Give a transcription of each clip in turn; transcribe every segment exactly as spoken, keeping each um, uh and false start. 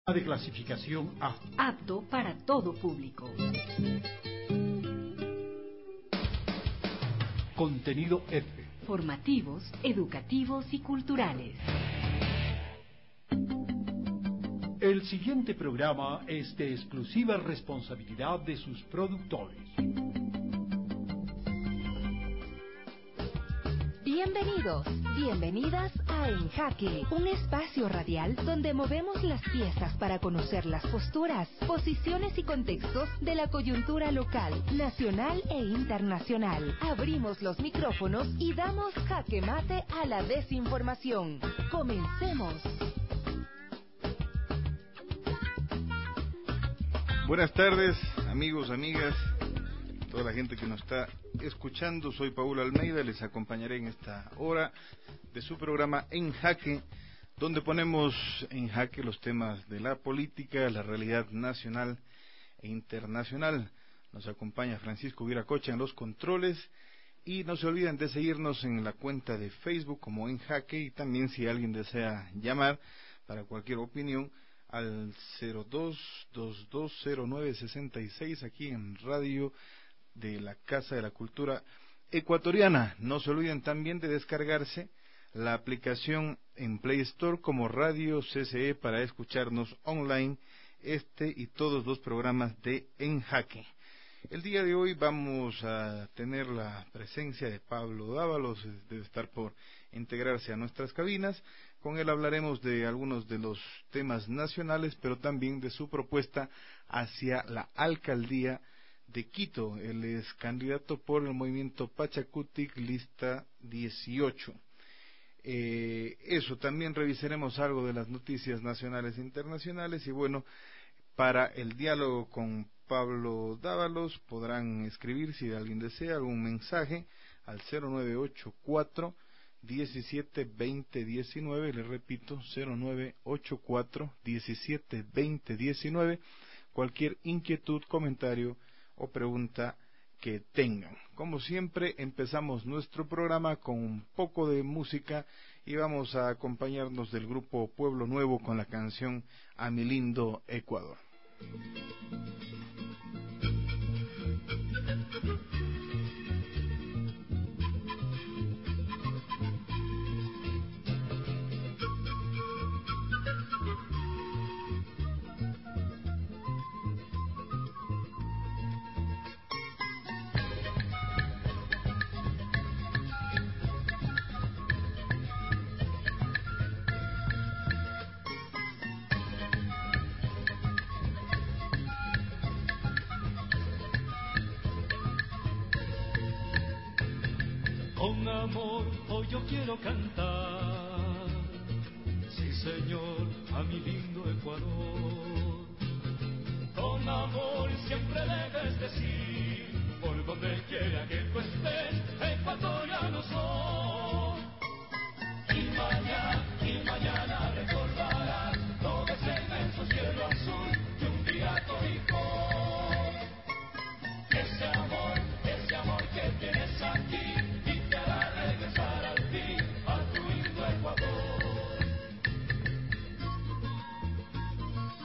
De clasificación A. Apto para todo público. Contenido F. Formativos, educativos y culturales. El siguiente programa es de exclusiva responsabilidad de sus productores. Bienvenidos, bienvenidas a En Jaque, un espacio radial donde movemos las piezas para conocer las posturas, posiciones y contextos de la coyuntura local, nacional e internacional. Abrimos los micrófonos y damos jaque mate a la desinformación. Comencemos. Buenas tardes, amigos, amigas, toda la gente que nos está escuchando. Soy Paul Almeida, les acompañaré en esta hora de su programa En Jaque, donde ponemos en jaque los temas de la política, la realidad nacional e internacional. Nos acompaña Francisco Viracocha en los controles y no se olviden de seguirnos en la cuenta de Facebook como En Jaque, y también si alguien desea llamar para cualquier opinión al cero dos dos dos cero nueve seis seis aquí en Radio de la Casa de la Cultura Ecuatoriana. No se olviden también de descargarse la aplicación en Play Store como Radio C C E para escucharnos online este y todos los programas de En Jaque. El día de hoy vamos a tener la presencia de Pablo Dávalos, debe estar por integrarse a nuestras cabinas. Con él hablaremos de algunos de los temas nacionales, pero también de su propuesta hacia la alcaldía de Quito. Él es candidato por el movimiento Pachacutic, lista dieciocho. Eh, eso, también revisaremos algo de las noticias nacionales e internacionales. Y bueno, para el diálogo con Pablo Dávalos podrán escribir, si alguien desea, algún mensaje al cero nueve ocho cuatro diecisiete veinte diecinueve. Le repito, cero nueve ocho cuatro diecisiete veinte diecinueve. Cualquier inquietud, comentario o pregunta que tengan. Como siempre, empezamos nuestro programa con un poco de música y vamos a acompañarnos del grupo Pueblo Nuevo con la canción A mi lindo Ecuador. Con amor hoy yo quiero cantar, sí señor, a mi lindo Ecuador. Con amor siempre debes decir, por donde quiera que tú estés, ecuatoriano soy. Y mañana, y mañana recordarás todo ese inmenso cielo azul que un día tocó. Ese amor, ese amor que tienes aquí, regresar al fin a tu lindo Ecuador.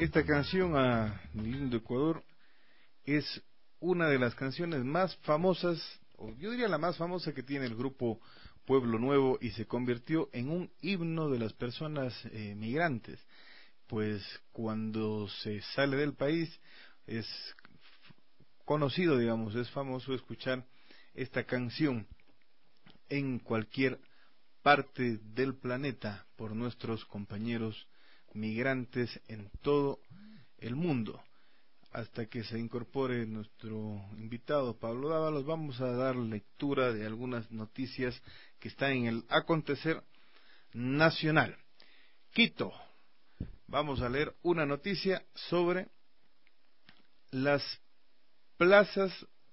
Esta canción, a Mi Lindo Ecuador, es una de las canciones más famosas, o yo diría la más famosa que tiene el grupo Pueblo Nuevo, y se convirtió en un himno de las personas eh, migrantes, pues cuando se sale del país es conocido, digamos, es famoso escuchar esta canción en cualquier parte del planeta por nuestros compañeros migrantes en todo el mundo. Hasta que se incorpore nuestro invitado Pablo Dávalos, vamos a dar lectura de algunas noticias que están en el acontecer nacional. Quito, vamos a leer una noticia sobre las plazas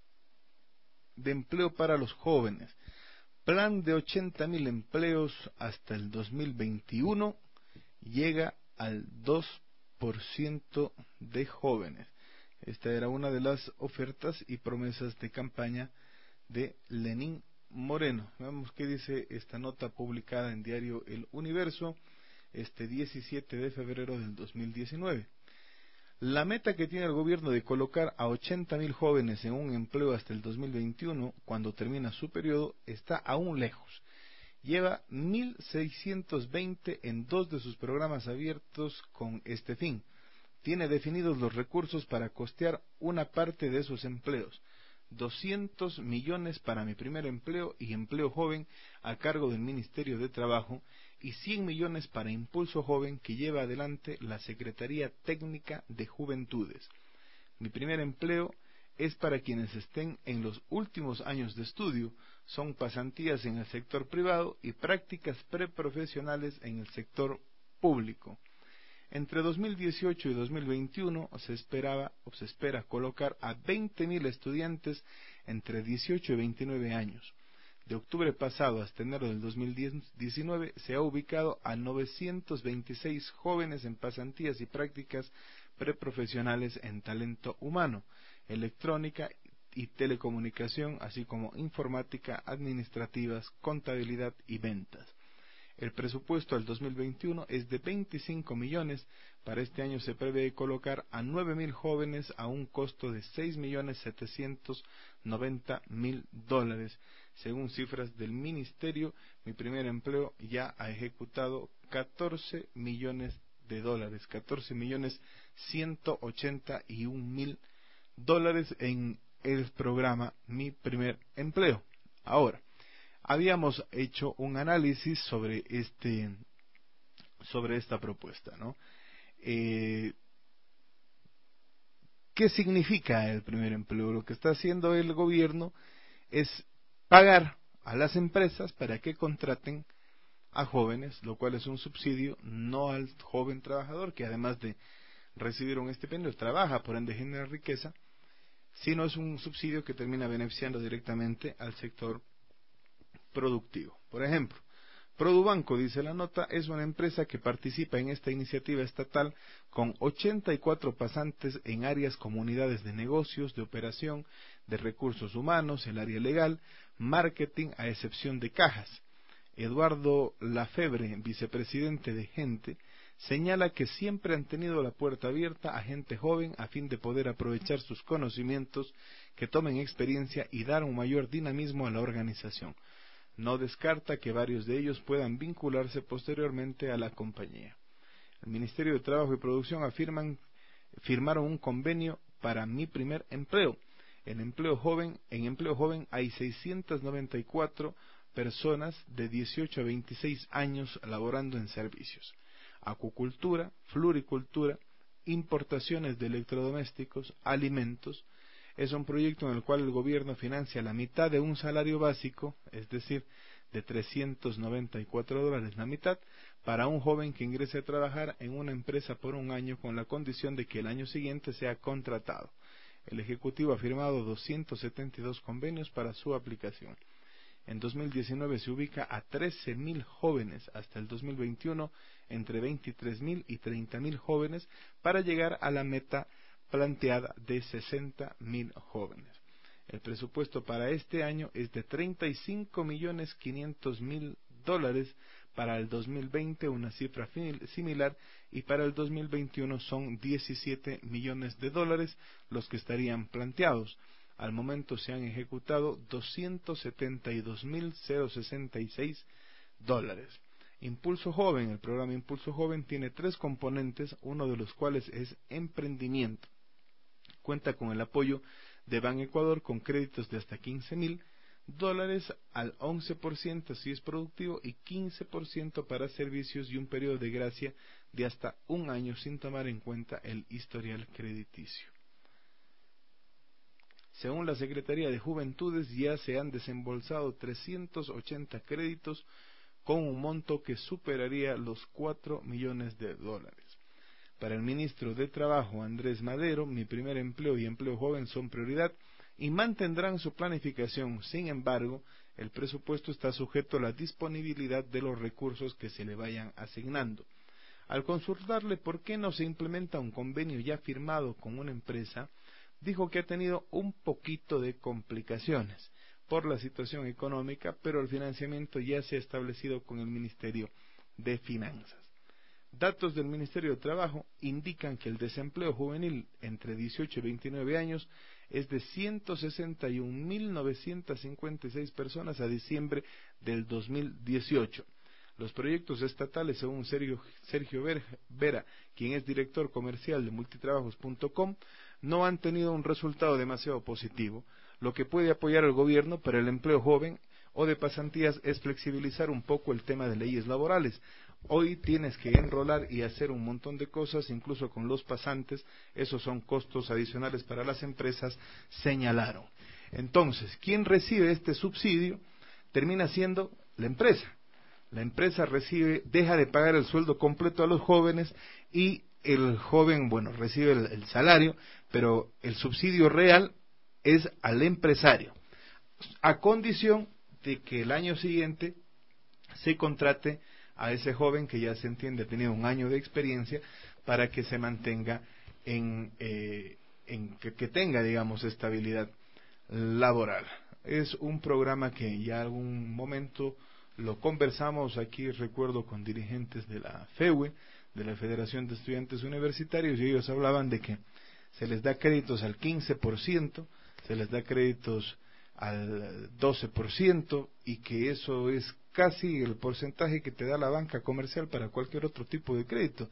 de empleo para los jóvenes. Plan de ochenta mil empleos hasta el dos mil veintiuno llega al dos por ciento de jóvenes. Esta era una de las ofertas y promesas de campaña de Lenín Moreno. Veamos qué dice esta nota publicada en diario El Universo este diecisiete de febrero del dos mil diecinueve. La meta que tiene el gobierno de colocar a ochenta mil jóvenes en un empleo hasta el dos mil veintiuno, cuando termina su periodo, está aún lejos. Lleva mil seiscientos veinte en dos de sus programas abiertos con este fin. Tiene definidos los recursos para costear una parte de esos empleos. doscientos millones para Mi Primer Empleo y Empleo Joven a cargo del Ministerio de Trabajo y cien millones para Impulso Joven que lleva adelante la Secretaría Técnica de Juventudes. Mi Primer Empleo es para quienes estén en los últimos años de estudio, son pasantías en el sector privado y prácticas preprofesionales en el sector público. Entre dos mil dieciocho y dos mil veintiuno se esperaba o se espera colocar a veinte mil estudiantes entre dieciocho y veintinueve años. De octubre pasado hasta enero del dos mil diecinueve se ha ubicado a novecientos veintiséis jóvenes en pasantías y prácticas preprofesionales en talento humano, electrónica y telecomunicación, así como informática, administrativas, contabilidad y ventas. El presupuesto al dos mil veintiuno es de veinticinco millones. Para este año se prevé colocar a nueve mil jóvenes a un costo de seis millones setecientos noventa mil dólares. Según cifras del Ministerio, Mi Primer Empleo ya ha ejecutado catorce millones de dólares, catorce millones ciento ochenta y un mil dólares en el programa Mi Primer Empleo. Ahora, habíamos hecho un análisis sobre este sobre esta propuesta, ¿no? Eh, ¿Qué significa el primer empleo? Lo que está haciendo el gobierno es pagar a las empresas para que contraten a jóvenes, lo cual es un subsidio, no al joven trabajador, que además de recibir un estipendio trabaja, por ende genera riqueza, sino es un subsidio que termina beneficiando directamente al sector productivo. Por ejemplo, Produbanco, dice la nota, es una empresa que participa en esta iniciativa estatal con ochenta y cuatro pasantes en áreas comunidades de negocios, de operación, de recursos humanos, el área legal, marketing, a excepción de cajas. Eduardo Lafebre, vicepresidente de Gente, señala que siempre han tenido la puerta abierta a gente joven a fin de poder aprovechar sus conocimientos, que tomen experiencia y dar un mayor dinamismo a la organización. No descarta que varios de ellos puedan vincularse posteriormente a la compañía. El Ministerio de Trabajo y Producción afirman, firmaron un convenio para Mi Primer Empleo. En empleo joven, en empleo joven hay seiscientas noventa y cuatro personas de dieciocho a veintiséis años laborando en servicios, acuicultura, floricultura, importaciones de electrodomésticos, alimentos. Es un proyecto en el cual el gobierno financia la mitad de un salario básico, es decir, de trescientos noventa y cuatro dólares la mitad, para un joven que ingrese a trabajar en una empresa por un año con la condición de que el año siguiente sea contratado. El Ejecutivo ha firmado doscientos setenta y dos convenios para su aplicación. En dos mil diecinueve se ubica a trece mil jóvenes, hasta el dos mil veintiuno entre veintitrés mil y treinta mil jóvenes para llegar a la meta planteada de sesenta mil jóvenes. El presupuesto para este año es de treinta y cinco millones quinientos mil dólares para el dos mil veinte una cifra similar y para el dos mil veintiuno son diecisiete millones de dólares los que estarían planteados. Al momento se han ejecutado doscientos setenta y dos mil sesenta y seis dólares. Impulso Joven, el programa Impulso Joven tiene tres componentes, uno de los cuales es emprendimiento. Cuenta con el apoyo de Ban Ecuador con créditos de hasta quince mil dólares al once por ciento si es productivo y quince por ciento para servicios y un periodo de gracia de hasta un año sin tomar en cuenta el historial crediticio. Según la Secretaría de Juventudes, ya se han desembolsado trescientos ochenta créditos con un monto que superaría los cuatro millones de dólares. Para el ministro de Trabajo, Andrés Madero, mi primer empleo y empleo joven son prioridad y mantendrán su planificación. Sin embargo, el presupuesto está sujeto a la disponibilidad de los recursos que se le vayan asignando. Al consultarle por qué no se implementa un convenio ya firmado con una empresa, dijo que ha tenido un poquito de complicaciones por la situación económica, pero el financiamiento ya se ha establecido con el Ministerio de Finanzas. Datos del Ministerio de Trabajo indican que el desempleo juvenil entre dieciocho y veintinueve años es de ciento sesenta y un mil novecientas cincuenta y seis personas a diciembre del dos mil dieciocho. Los proyectos estatales, según Sergio, Sergio Vera, quien es director comercial de multitrabajos punto com, no han tenido un resultado demasiado positivo. Lo que puede apoyar el gobierno para el empleo joven o de pasantías es flexibilizar un poco el tema de leyes laborales. Hoy tienes que enrolar y hacer un montón de cosas, incluso con los pasantes, esos son costos adicionales para las empresas, señalaron. Entonces, ¿quién recibe este subsidio? Termina siendo la empresa. La empresa recibe, deja de pagar el sueldo completo a los jóvenes y el joven, bueno, recibe el, el salario, pero el subsidio real es al empresario, a condición de que el año siguiente se contrate a ese joven que ya se entiende ha tenido un año de experiencia para que se mantenga en, eh, en que, que tenga, digamos, estabilidad laboral. Es un programa que ya algún momento lo conversamos aquí, recuerdo, con dirigentes de la FEUE, de la Federación de Estudiantes Universitarios, y ellos hablaban de que se les da créditos al quince por ciento, se les da créditos al doce por ciento y que eso es casi el porcentaje que te da la banca comercial para cualquier otro tipo de crédito.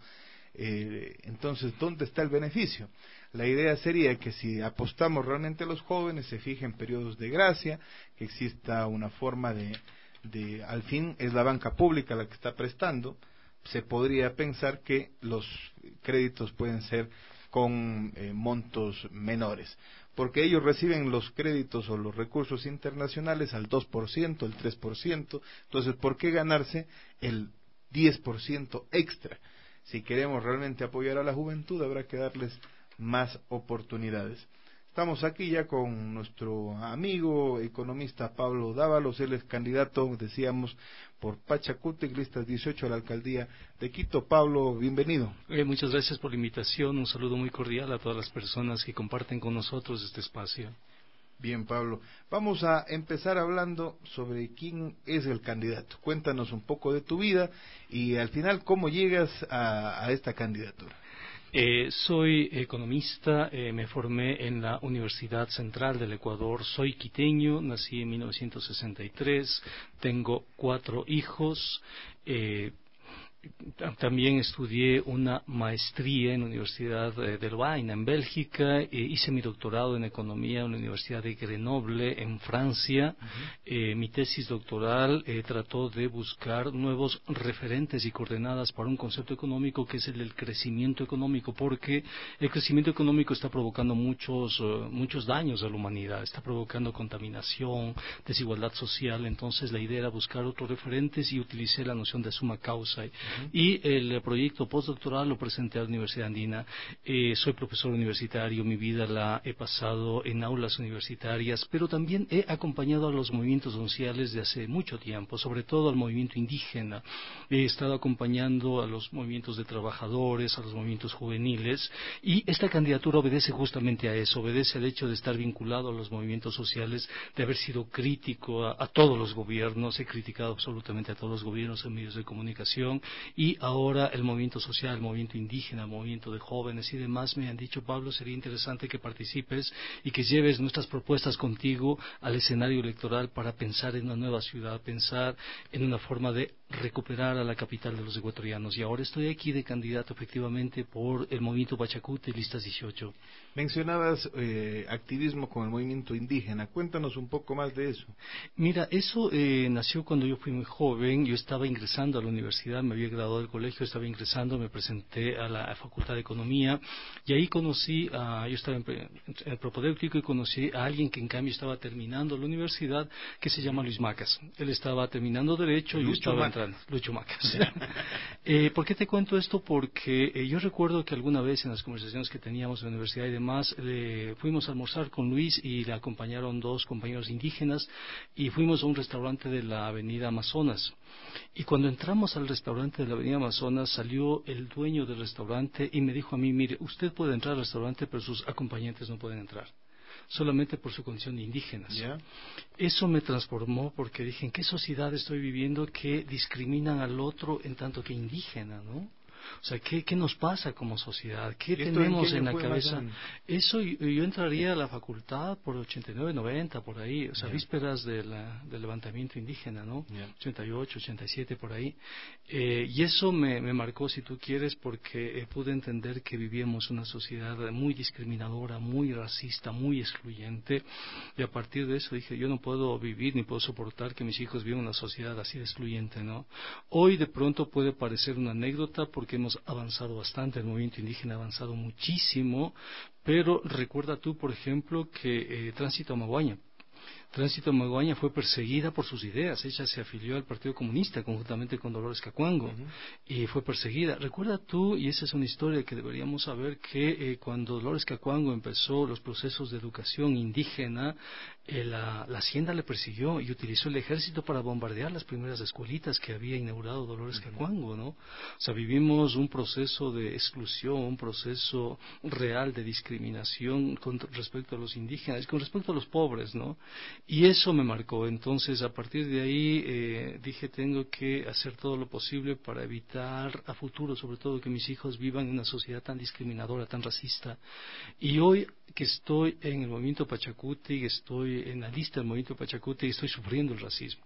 Eh, entonces, ¿dónde está el beneficio? La idea sería que si apostamos realmente a los jóvenes, se fijen periodos de gracia, que exista una forma de, de, al fin es la banca pública la que está prestando, se podría pensar que los créditos pueden ser con eh, montos menores, porque ellos reciben los créditos o los recursos internacionales al dos por ciento, el tres por ciento, entonces ¿por qué ganarse el diez por ciento extra? Si queremos realmente apoyar a la juventud, habrá que darles más oportunidades. Estamos aquí ya con nuestro amigo economista Pablo Dávalos, él es candidato, decíamos, por Pachacútec, listas dieciocho a la alcaldía de Quito. Pablo, bienvenido. Eh, muchas gracias por la invitación, un saludo muy cordial a todas las personas que comparten con nosotros este espacio. Bien, Pablo, vamos a empezar hablando sobre quién es el candidato. Cuéntanos un poco de tu vida y al final cómo llegas a, a esta candidatura. Eh, soy economista, eh, me formé en la Universidad Central del Ecuador, soy quiteño, nací en mil novecientos sesenta y tres, tengo cuatro hijos, eh, también estudié una maestría en la Universidad de Lovaina, en Bélgica, eh, hice mi doctorado en economía en la Universidad de Grenoble, en Francia. Uh-huh. eh, mi tesis doctoral eh, trató de buscar nuevos referentes y coordenadas para un concepto económico que es el del crecimiento económico, porque el crecimiento económico está provocando muchos, uh, muchos daños a la humanidad, está provocando contaminación, desigualdad social. Entonces la idea era buscar otros referentes y utilicé la noción de suma causa. Uh-huh. Y el proyecto postdoctoral lo presenté a la Universidad Andina. Eh, soy profesor universitario, mi vida la he pasado en aulas universitarias, pero también he acompañado a los movimientos sociales de hace mucho tiempo, sobre todo al movimiento indígena. He estado acompañando a los movimientos de trabajadores, a los movimientos juveniles, y esta candidatura obedece justamente a eso, obedece al hecho de estar vinculado a los movimientos sociales, de haber sido crítico a, a todos los gobiernos, he criticado absolutamente a todos los gobiernos en medios de comunicación, y ahora el movimiento social, el movimiento indígena, el movimiento de jóvenes y demás me han dicho: Pablo, sería interesante que participes y que lleves nuestras propuestas contigo al escenario electoral para pensar en una nueva ciudad, pensar en una forma de recuperar a la capital de los ecuatorianos. Y ahora estoy aquí de candidato efectivamente por el movimiento Pachacuti, listas dieciocho. Mencionabas eh, activismo con el movimiento indígena. Cuéntanos un poco más de eso. Mira, eso eh, nació cuando yo fui muy joven. Yo estaba ingresando a la universidad, me había graduado del colegio, estaba ingresando, me presenté a la Facultad de Economía y ahí conocí, a, yo estaba en, en el propedéutico y conocí a alguien que en cambio estaba terminando la universidad, que se llama Luis Macas. Él estaba terminando Derecho y yo estaba entrando. Lucho Macas. eh, ¿Por qué te cuento esto? Porque eh, yo recuerdo que alguna vez en las conversaciones que teníamos en la universidad y demás, eh, fuimos a almorzar con Luis y le acompañaron dos compañeros indígenas y fuimos a un restaurante de la Avenida Amazonas. Y cuando entramos al restaurante de la Avenida Amazonas, salió el dueño del restaurante y me dijo a mí: mire, usted puede entrar al restaurante, pero sus acompañantes no pueden entrar, solamente por su condición de indígenas. Yeah. Eso me transformó porque dije: ¿en qué sociedad estoy viviendo que discriminan al otro en tanto que indígena, no? O sea, ¿qué, qué nos pasa como sociedad? ¿Qué tenemos en, en la cabeza? Eso, yo, yo entraría a la facultad por ochenta y nueve, noventa, por ahí, o sea, yeah. vísperas de la, del levantamiento indígena, ¿no? Yeah. ochenta y ocho, ochenta y siete, por ahí. Eh, y eso me, me marcó, si tú quieres, porque eh, pude entender que vivíamos una sociedad muy discriminadora, muy racista, muy excluyente, y a partir de eso dije: yo no puedo vivir ni puedo soportar que mis hijos vivan una sociedad así de excluyente, ¿no? Hoy de pronto puede parecer una anécdota porque hemos avanzado bastante, el movimiento indígena ha avanzado muchísimo, pero recuerda tú, por ejemplo, que eh, Tránsito Amaguaña, Tránsito Amaguaña fue perseguida por sus ideas. Ella se afilió al Partido Comunista conjuntamente con Dolores Cacuango, uh-huh. y fue perseguida. Recuerda tú, y esa es una historia que deberíamos saber, que eh, cuando Dolores Cacuango empezó los procesos de educación indígena, eh, la, la Hacienda le persiguió y utilizó el ejército para bombardear las primeras escuelitas que había inaugurado Dolores uh-huh. Cacuango, ¿no? O sea, vivimos un proceso de exclusión, un proceso real de discriminación con respecto a los indígenas, con respecto a los pobres, ¿no? Y eso me marcó. Entonces, a partir de ahí, eh, dije: tengo que hacer todo lo posible para evitar a futuro, sobre todo, que mis hijos vivan en una sociedad tan discriminadora, tan racista. Y hoy que estoy en el movimiento Pachacuti, estoy en la lista del movimiento Pachacuti, estoy sufriendo el racismo.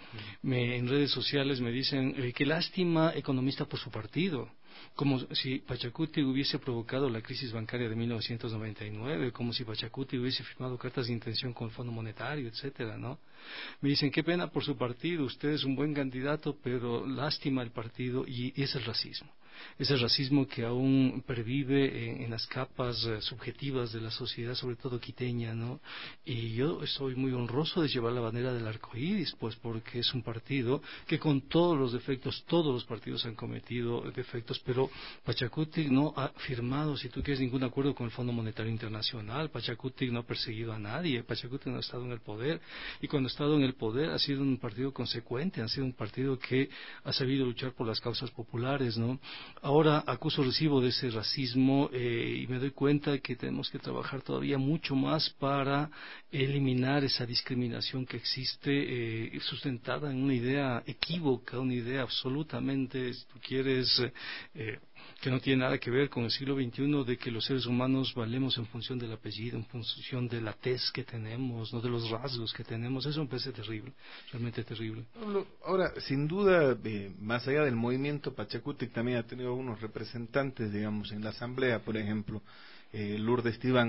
Me, en redes sociales me dicen: eh, qué lástima, economista, por su partido. Como si Pachacuti hubiese provocado la crisis bancaria de mil novecientos noventa y nueve, como si Pachacuti hubiese firmado cartas de intención con el Fondo Monetario, etcétera, ¿no? Me dicen: qué pena por su partido, usted es un buen candidato, pero lástima el partido. Y, y es el racismo. Es el racismo que aún pervive en, en las capas uh, subjetivas de la sociedad, sobre todo quiteña, ¿no? Y yo estoy muy honroso de llevar la bandera del arco iris, pues porque es un partido que, con todos los defectos, todos los partidos han cometido defectos, pero Pachacuti no ha firmado, si tú quieres, ningún acuerdo con el Fondo Monetario Internacional. Pachacuti no ha perseguido a nadie, Pachacuti no ha estado en el poder, y cuando ha estado en el poder ha sido un partido consecuente, ha sido un partido que ha sabido luchar por las causas populares, ¿no? Ahora acuso recibo de ese racismo eh, y me doy cuenta que tenemos que trabajar todavía mucho más para eliminar esa discriminación que existe, eh, sustentada en una idea equívoca, una idea absolutamente, si tú quieres, eh, que no tiene nada que ver con el siglo veintiuno, de que los seres humanos valemos en función del apellido, en función de la tez que tenemos, no de los rasgos que tenemos. Eso me parece terrible, realmente terrible. Ahora, sin duda, eh, más allá del movimiento, Pachacuti también ha tenido unos representantes, digamos, en la asamblea, por ejemplo, eh, Lourdes Tibán,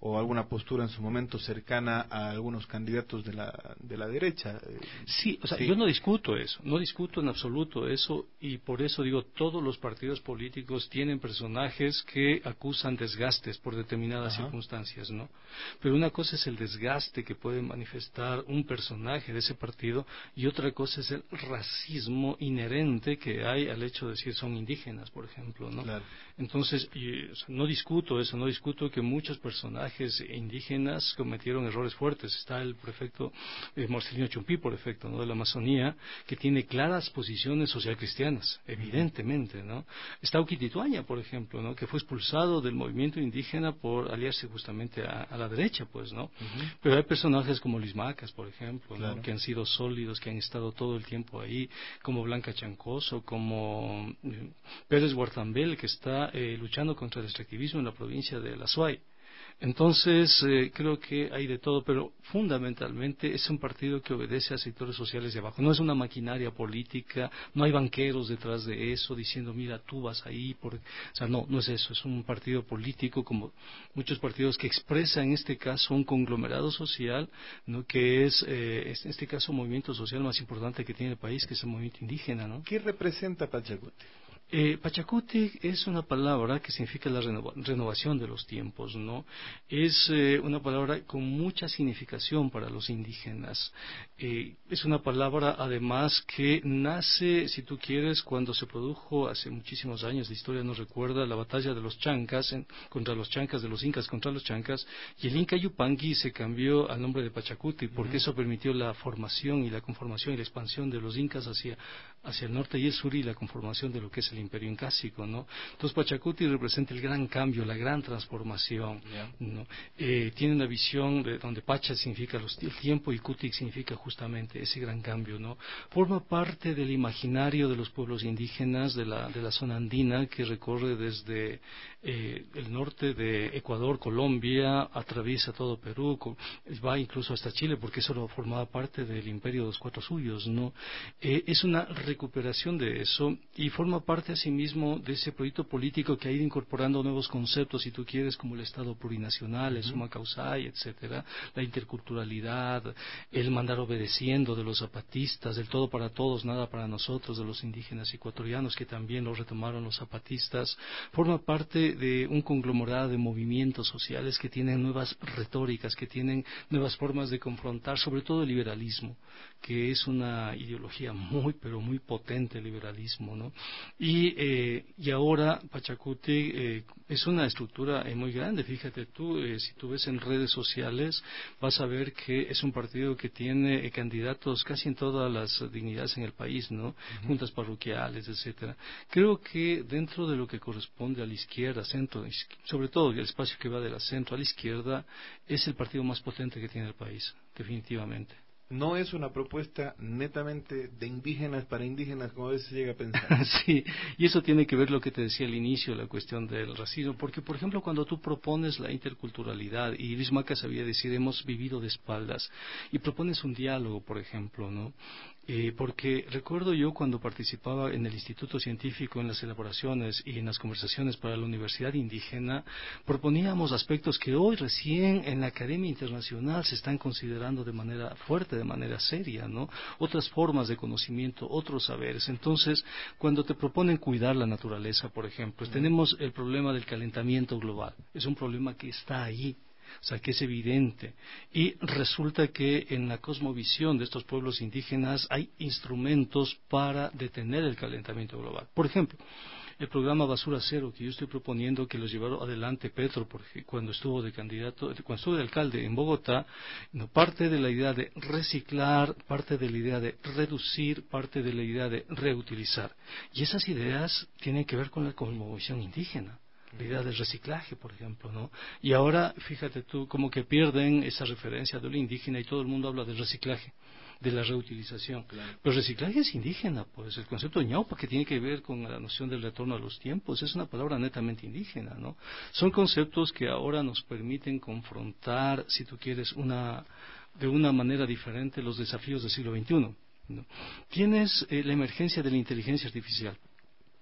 o alguna postura en su momento cercana a algunos candidatos de la de la derecha. Sí, o sea, sí. yo no discuto eso, no discuto en absoluto eso, y por eso digo, todos los partidos políticos tienen personajes que acusan desgastes por determinadas Ajá. circunstancias, ¿no? Pero una cosa es el desgaste que puede manifestar un personaje de ese partido, y otra cosa es el racismo inherente que hay al hecho de decir son indígenas, por ejemplo, ¿no? Claro. Entonces, y, o sea, no discuto eso, no discuto que muchos personajes indígenas cometieron errores fuertes. Está el prefecto eh, Marcelino Chumpí, por efecto, ¿no?, de la Amazonía, que tiene claras posiciones socialcristianas, evidentemente, ¿no? Está Uquitituaña, por ejemplo, ¿no?, que fue expulsado del movimiento indígena por aliarse justamente a, a la derecha, pues, ¿no? Uh-huh. Pero hay personajes como Luis Macas, por ejemplo, claro, ¿no?, que han sido sólidos, que han estado todo el tiempo ahí, como Blanca Chancoso, como eh, Pérez Guartambel, que está eh, luchando contra el extractivismo en la provincia de La Suay. Entonces, eh, creo que hay de todo, pero fundamentalmente es un partido que obedece a sectores sociales de abajo. No es una maquinaria política, no hay banqueros detrás de eso diciendo, mira, tú vas ahí. Por... O sea, no, no es eso. Es un partido político, como muchos partidos, que expresa en este caso un conglomerado social, ¿no?, que es, eh, en este caso, el movimiento social más importante que tiene el país, que es el movimiento indígena, ¿no? ¿Qué representa Pachacuti? Eh, Pachacuti es una palabra que significa la renova, renovación de los tiempos, ¿no? Es eh, una palabra con mucha significación para los indígenas. Eh, es una palabra, además, que nace, si tú quieres, cuando se produjo hace muchísimos años, la historia nos recuerda, la batalla de los Chancas, en, contra los Chancas, de los Incas contra los Chancas, y el Inca Yupanqui se cambió al nombre de Pachacuti, porque uh-huh. eso permitió la formación y la conformación y la expansión de los Incas hacia, hacia el norte y el sur, y la conformación de lo que es el imperio incásico, ¿no? Entonces Pachacuti representa el gran cambio, la gran transformación, yeah. ¿no? Eh, tiene una visión de donde Pacha significa los, el tiempo y Cutic significa justamente ese gran cambio, ¿no? Forma parte del imaginario de los pueblos indígenas de la, de la zona andina, que recorre desde eh, el norte de Ecuador, Colombia, atraviesa todo Perú, va incluso hasta Chile, porque eso lo formaba parte del imperio de los cuatro suyos, ¿no? Eh, es una recuperación de eso y forma parte asimismo de ese proyecto político que ha ido incorporando nuevos conceptos, si tú quieres, como el Estado plurinacional, el summa causae, etcétera, la interculturalidad, el mandar obedeciendo de los zapatistas, el todo para todos, nada para nosotros, de los indígenas ecuatorianos, que también lo retomaron los zapatistas. Forma parte de un conglomerado de movimientos sociales que tienen nuevas retóricas, que tienen nuevas formas de confrontar, sobre todo el liberalismo, que es una ideología muy, pero muy potente, el liberalismo, ¿no? Y Y, eh, y ahora Pachacuti eh, es una estructura eh, muy grande. Fíjate tú, eh, si tú ves en redes sociales, vas a ver que es un partido que tiene eh, candidatos casi en todas las dignidades en el país, ¿no? Uh-huh. Juntas parroquiales, etcétera. Creo que dentro de lo que corresponde a la izquierda, centro, sobre todo el espacio que va de la centro a la izquierda, es el partido más potente que tiene el país, definitivamente. No es una propuesta netamente de indígenas para indígenas, como a veces se llega a pensar. Sí, y eso tiene que ver lo que te decía al inicio, la cuestión del racismo, porque, por ejemplo, cuando tú propones la interculturalidad, y Luis Macas sabía decir, hemos vivido de espaldas, y propones un diálogo, por ejemplo, ¿no? Eh, porque recuerdo yo cuando participaba en el Instituto Científico en las elaboraciones y en las conversaciones para la Universidad Indígena, proponíamos aspectos que hoy recién en la Academia Internacional se están considerando de manera fuerte, de manera seria, ¿no? Otras formas de conocimiento, otros saberes. Entonces, cuando te proponen cuidar la naturaleza, por ejemplo, tenemos el problema del calentamiento global. Es un problema que está ahí. O sea, que es evidente. Y resulta que en la cosmovisión de estos pueblos indígenas hay instrumentos para detener el calentamiento global. Por ejemplo, el programa Basura Cero, que yo estoy proponiendo que lo llevaron adelante Petro, porque cuando estuvo de candidato, cuando estuvo de alcalde en Bogotá, no, parte de la idea de reciclar, parte de la idea de reducir, parte de la idea de reutilizar. Y esas ideas tienen que ver con la cosmovisión indígena. La idea del reciclaje, por ejemplo, ¿no? Y ahora, fíjate tú, como que pierden esa referencia de lo indígena y todo el mundo habla del reciclaje, de la reutilización. Claro. Pero el reciclaje es indígena, pues el concepto de ñaupa, que tiene que ver con la noción del retorno a los tiempos, es una palabra netamente indígena, ¿no? Son conceptos que ahora nos permiten confrontar, si tú quieres, una, de una manera diferente los desafíos del siglo veintiuno, ¿no? Tienes eh, la emergencia de la inteligencia artificial.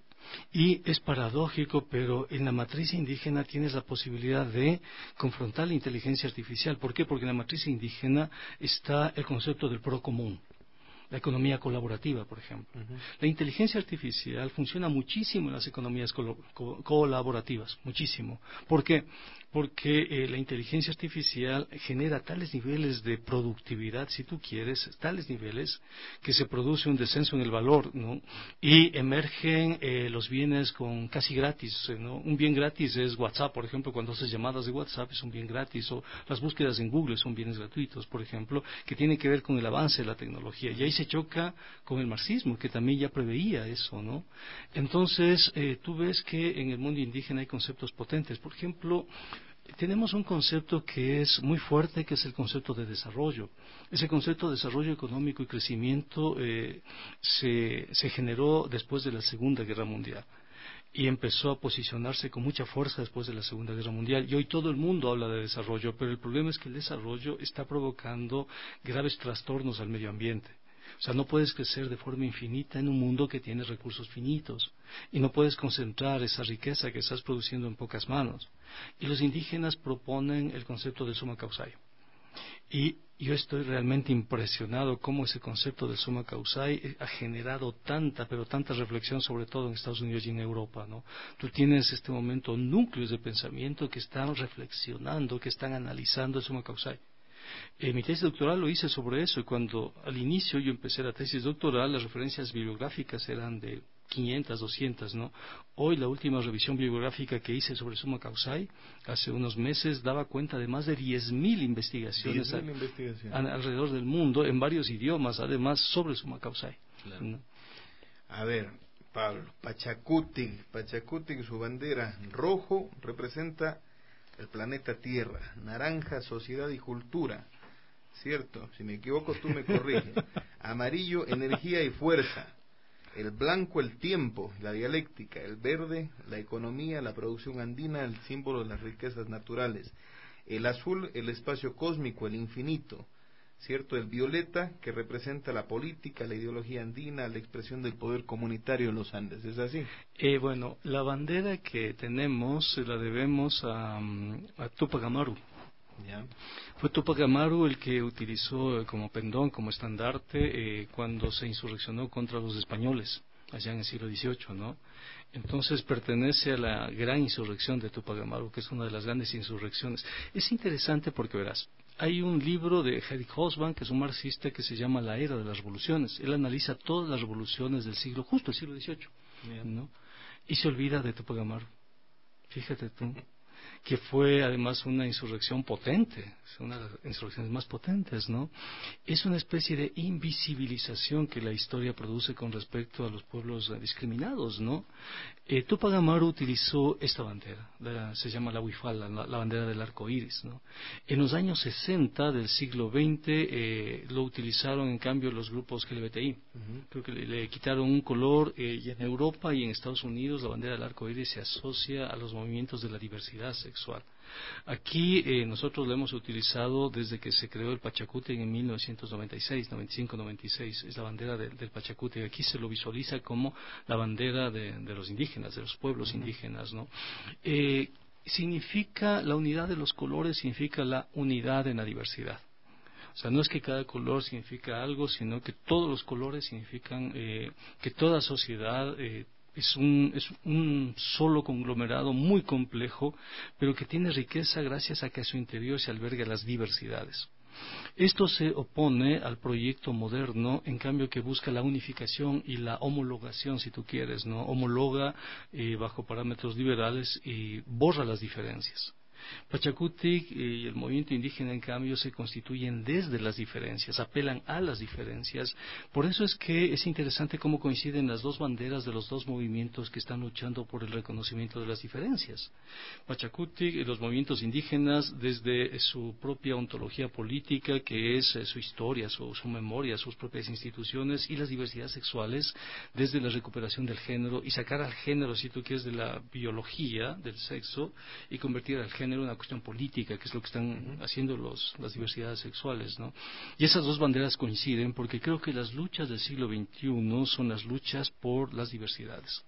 Y es paradójico, pero en la matriz indígena tienes la posibilidad de confrontar la inteligencia artificial. ¿Por qué? Porque en la matriz indígena está el concepto del pro común. La economía colaborativa, por ejemplo. Uh-huh. La inteligencia artificial funciona muchísimo en las economías colo- co- colaborativas, muchísimo. ¿Por qué? Porque eh, la inteligencia artificial genera tales niveles de productividad, si tú quieres, tales niveles que se produce un descenso en el valor, ¿no? Y emergen eh, los bienes con casi gratis, ¿no? Un bien gratis es WhatsApp, por ejemplo, cuando haces llamadas de WhatsApp es un bien gratis, o las búsquedas en Google son bienes gratuitos, por ejemplo, que tienen que ver con el avance de la tecnología. Y ahí se choca con el marxismo, que también ya preveía eso, ¿no? Entonces, eh, tú ves que en el mundo indígena hay conceptos potentes. Por ejemplo, tenemos un concepto que es muy fuerte, que es el concepto de desarrollo. Ese concepto de desarrollo económico y crecimiento eh, se, se generó después de la Segunda Guerra Mundial y empezó a posicionarse con mucha fuerza después de la Segunda Guerra Mundial. Y hoy todo el mundo habla de desarrollo, pero el problema es que el desarrollo está provocando graves trastornos al medio ambiente. O sea, no puedes crecer de forma infinita en un mundo que tiene recursos finitos y no puedes concentrar esa riqueza que estás produciendo en pocas manos. Y los indígenas proponen el concepto del summa causae. Y yo estoy realmente impresionado cómo ese concepto del summa causae ha generado tanta, pero tanta reflexión, sobre todo en Estados Unidos y en Europa, ¿no? Tú tienes en este momento núcleos de pensamiento que están reflexionando, que están analizando el summa causae. Eh, mi tesis doctoral lo hice sobre eso, y cuando al inicio yo empecé la tesis doctoral, las referencias bibliográficas eran de quinientas, doscientas, ¿no? Hoy la última revisión bibliográfica que hice sobre summa causae, hace unos meses, daba cuenta de más de diez mil investigaciones, diez mil investigaciones. A, a, alrededor del mundo, en varios idiomas, además, sobre summa causae. Claro. ¿No? A ver, Pablo, Pachacutic, Pachacutic, su bandera rojo representa el planeta Tierra, naranja, sociedad y cultura, ¿cierto? Si me equivoco tú me corriges. Amarillo, energía y fuerza. El blanco, el tiempo, la dialéctica. El verde, la economía, la producción andina, el símbolo de las riquezas naturales. El azul, el espacio cósmico, el infinito, ¿cierto? El violeta, que representa la política, la ideología andina, la expresión del poder comunitario en los Andes. ¿Es así? Eh, bueno, la bandera que tenemos la debemos a, a Tupac Amaru. ¿Ya? Fue Tupac Amaru el que utilizó como pendón, como estandarte, eh, cuando se insurreccionó contra los españoles, allá en el siglo dieciocho, ¿no? Entonces pertenece a la gran insurrección de Tupac Amaru, que es una de las grandes insurrecciones. Es interesante porque, verás, hay un libro de Eric Hobsbawm, que es un marxista, que se llama La Era de las Revoluciones. Él analiza todas las revoluciones del siglo, justo el siglo dieciocho, ¿no? Y se olvida de Tupac Amaru. Fíjate tú, que fue además una insurrección potente, una de las insurrecciones más potentes, ¿no? Es una especie de invisibilización que la historia produce con respecto a los pueblos eh, discriminados, ¿no? Eh, Tupac Amaru utilizó esta bandera, la, se llama la huifala, la, la bandera del arco iris, ¿no? En los años sesenta del siglo veinte eh, lo utilizaron en cambio los grupos L G B T I. Uh-huh. Creo que le, le quitaron un color, eh, y en Europa y en Estados Unidos la bandera del arco iris se asocia a los movimientos de la diversidad sexual. Aquí eh, nosotros lo hemos utilizado desde que se creó el Pachacútec en mil novecientos noventa y seis, noventa y cinco, noventa y seis. Es la bandera de, del Pachacútec. Aquí se lo visualiza como la bandera de, de los indígenas, de los pueblos uh-huh. indígenas, ¿no? Eh, significa, la unidad de los colores significa la unidad en la diversidad. O sea, no es que cada color significa algo, sino que todos los colores significan eh, que toda sociedad eh, es un, es un solo conglomerado muy complejo, pero que tiene riqueza gracias a que a su interior se albergan las diversidades. Esto se opone al proyecto moderno, en cambio, que busca la unificación y la homologación, si tú quieres, ¿no? Homologa eh, bajo parámetros liberales y borra las diferencias. Pachacútec y el movimiento indígena, en cambio, se constituyen desde las diferencias, apelan a las diferencias. Por eso es que es interesante cómo coinciden las dos banderas de los dos movimientos que están luchando por el reconocimiento de las diferencias. Pachacútec y los movimientos indígenas, desde su propia ontología política, que es su historia, su, su memoria, sus propias instituciones, y las diversidades sexuales, desde la recuperación del género, y sacar al género, si tú quieres, de la biología, del sexo, y convertir al género en una cuestión política, que es lo que están haciendo los, las diversidades sexuales, ¿no? Y esas dos banderas coinciden porque creo que las luchas del siglo veintiuno son las luchas por las diversidades,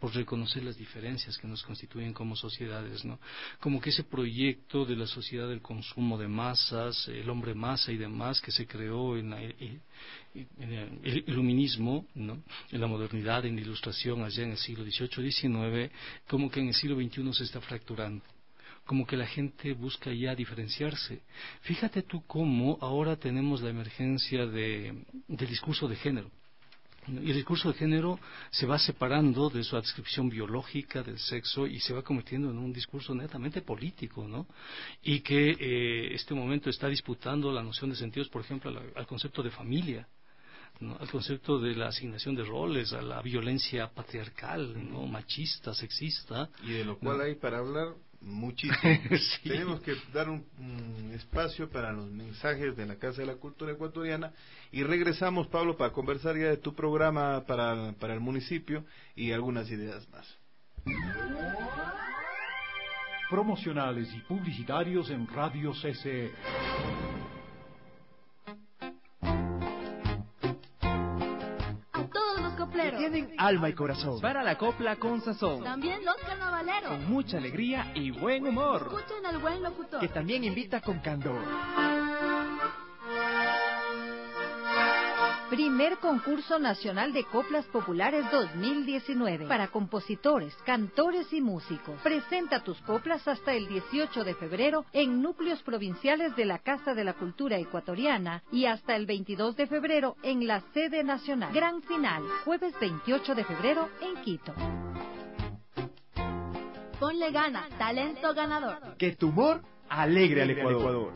por reconocer las diferencias que nos constituyen como sociedades, ¿no? Como que ese proyecto de la sociedad del consumo de masas, el hombre masa y demás, que se creó en, la, en el iluminismo, ¿no? En la modernidad, en la ilustración allá en el siglo dieciocho diecinueve, como que en el siglo veintiuno se está fracturando, como que la gente busca ya diferenciarse. Fíjate tú cómo ahora tenemos la emergencia de, del discurso de género. Y el discurso de género se va separando de su adscripción biológica del sexo y se va convirtiendo en un discurso netamente político, ¿no? Y que eh, este momento está disputando la noción de sentidos, por ejemplo, al, al concepto de familia, ¿no? Al concepto de la asignación de roles, a la violencia patriarcal, ¿no? Machista, sexista. Y de lo cual ¿no? hay para hablar muchísimo. Sí. Tenemos que dar un, un espacio para los mensajes de la Casa de la Cultura Ecuatoriana y regresamos, Pablo, para conversar ya de tu programa para, para el municipio y algunas ideas más. Promocionales y publicitarios en Radio C C E. Tienen alma y corazón para la copla con sazón. También los carnavaleros. Con mucha alegría y buen humor. Escuchen al buen locutor. Que también invita con candor. Primer Concurso Nacional de Coplas Populares dos mil diecinueve para compositores, cantores y músicos. Presenta tus coplas hasta el dieciocho de febrero en núcleos provinciales de la Casa de la Cultura Ecuatoriana y hasta el veintidós de febrero en la sede nacional. Gran final, jueves veintiocho de febrero en Quito. Ponle ganas, talento ganador. Que tu humor alegre al Ecuador.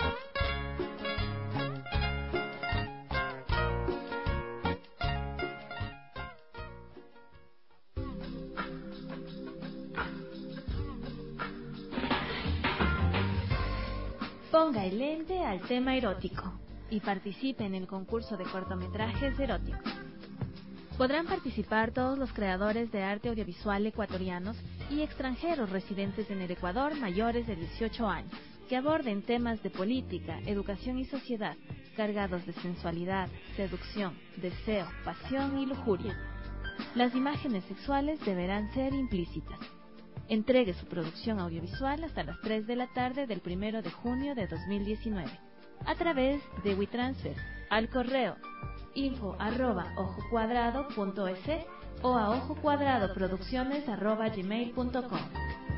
Ponga el lente al tema erótico y participe en el concurso de cortometrajes eróticos. Podrán participar todos los creadores de arte audiovisual ecuatorianos y extranjeros residentes en el Ecuador mayores de dieciocho años, que aborden temas de política, educación y sociedad, cargados de sensualidad, seducción, deseo, pasión y lujuria. Las imágenes sexuales deberán ser implícitas. Entregue su producción audiovisual hasta las tres de la tarde del primero de junio de dos mil diecinueve a través de WeTransfer al correo info arroba ojocuadrado punto es o a ojocuadradoproducciones arroba gmail punto com.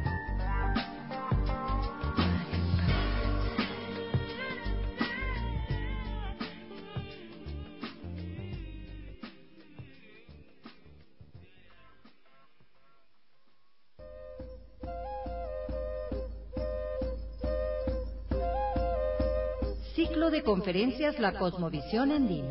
Ciclo de conferencias La Cosmovisión Andina.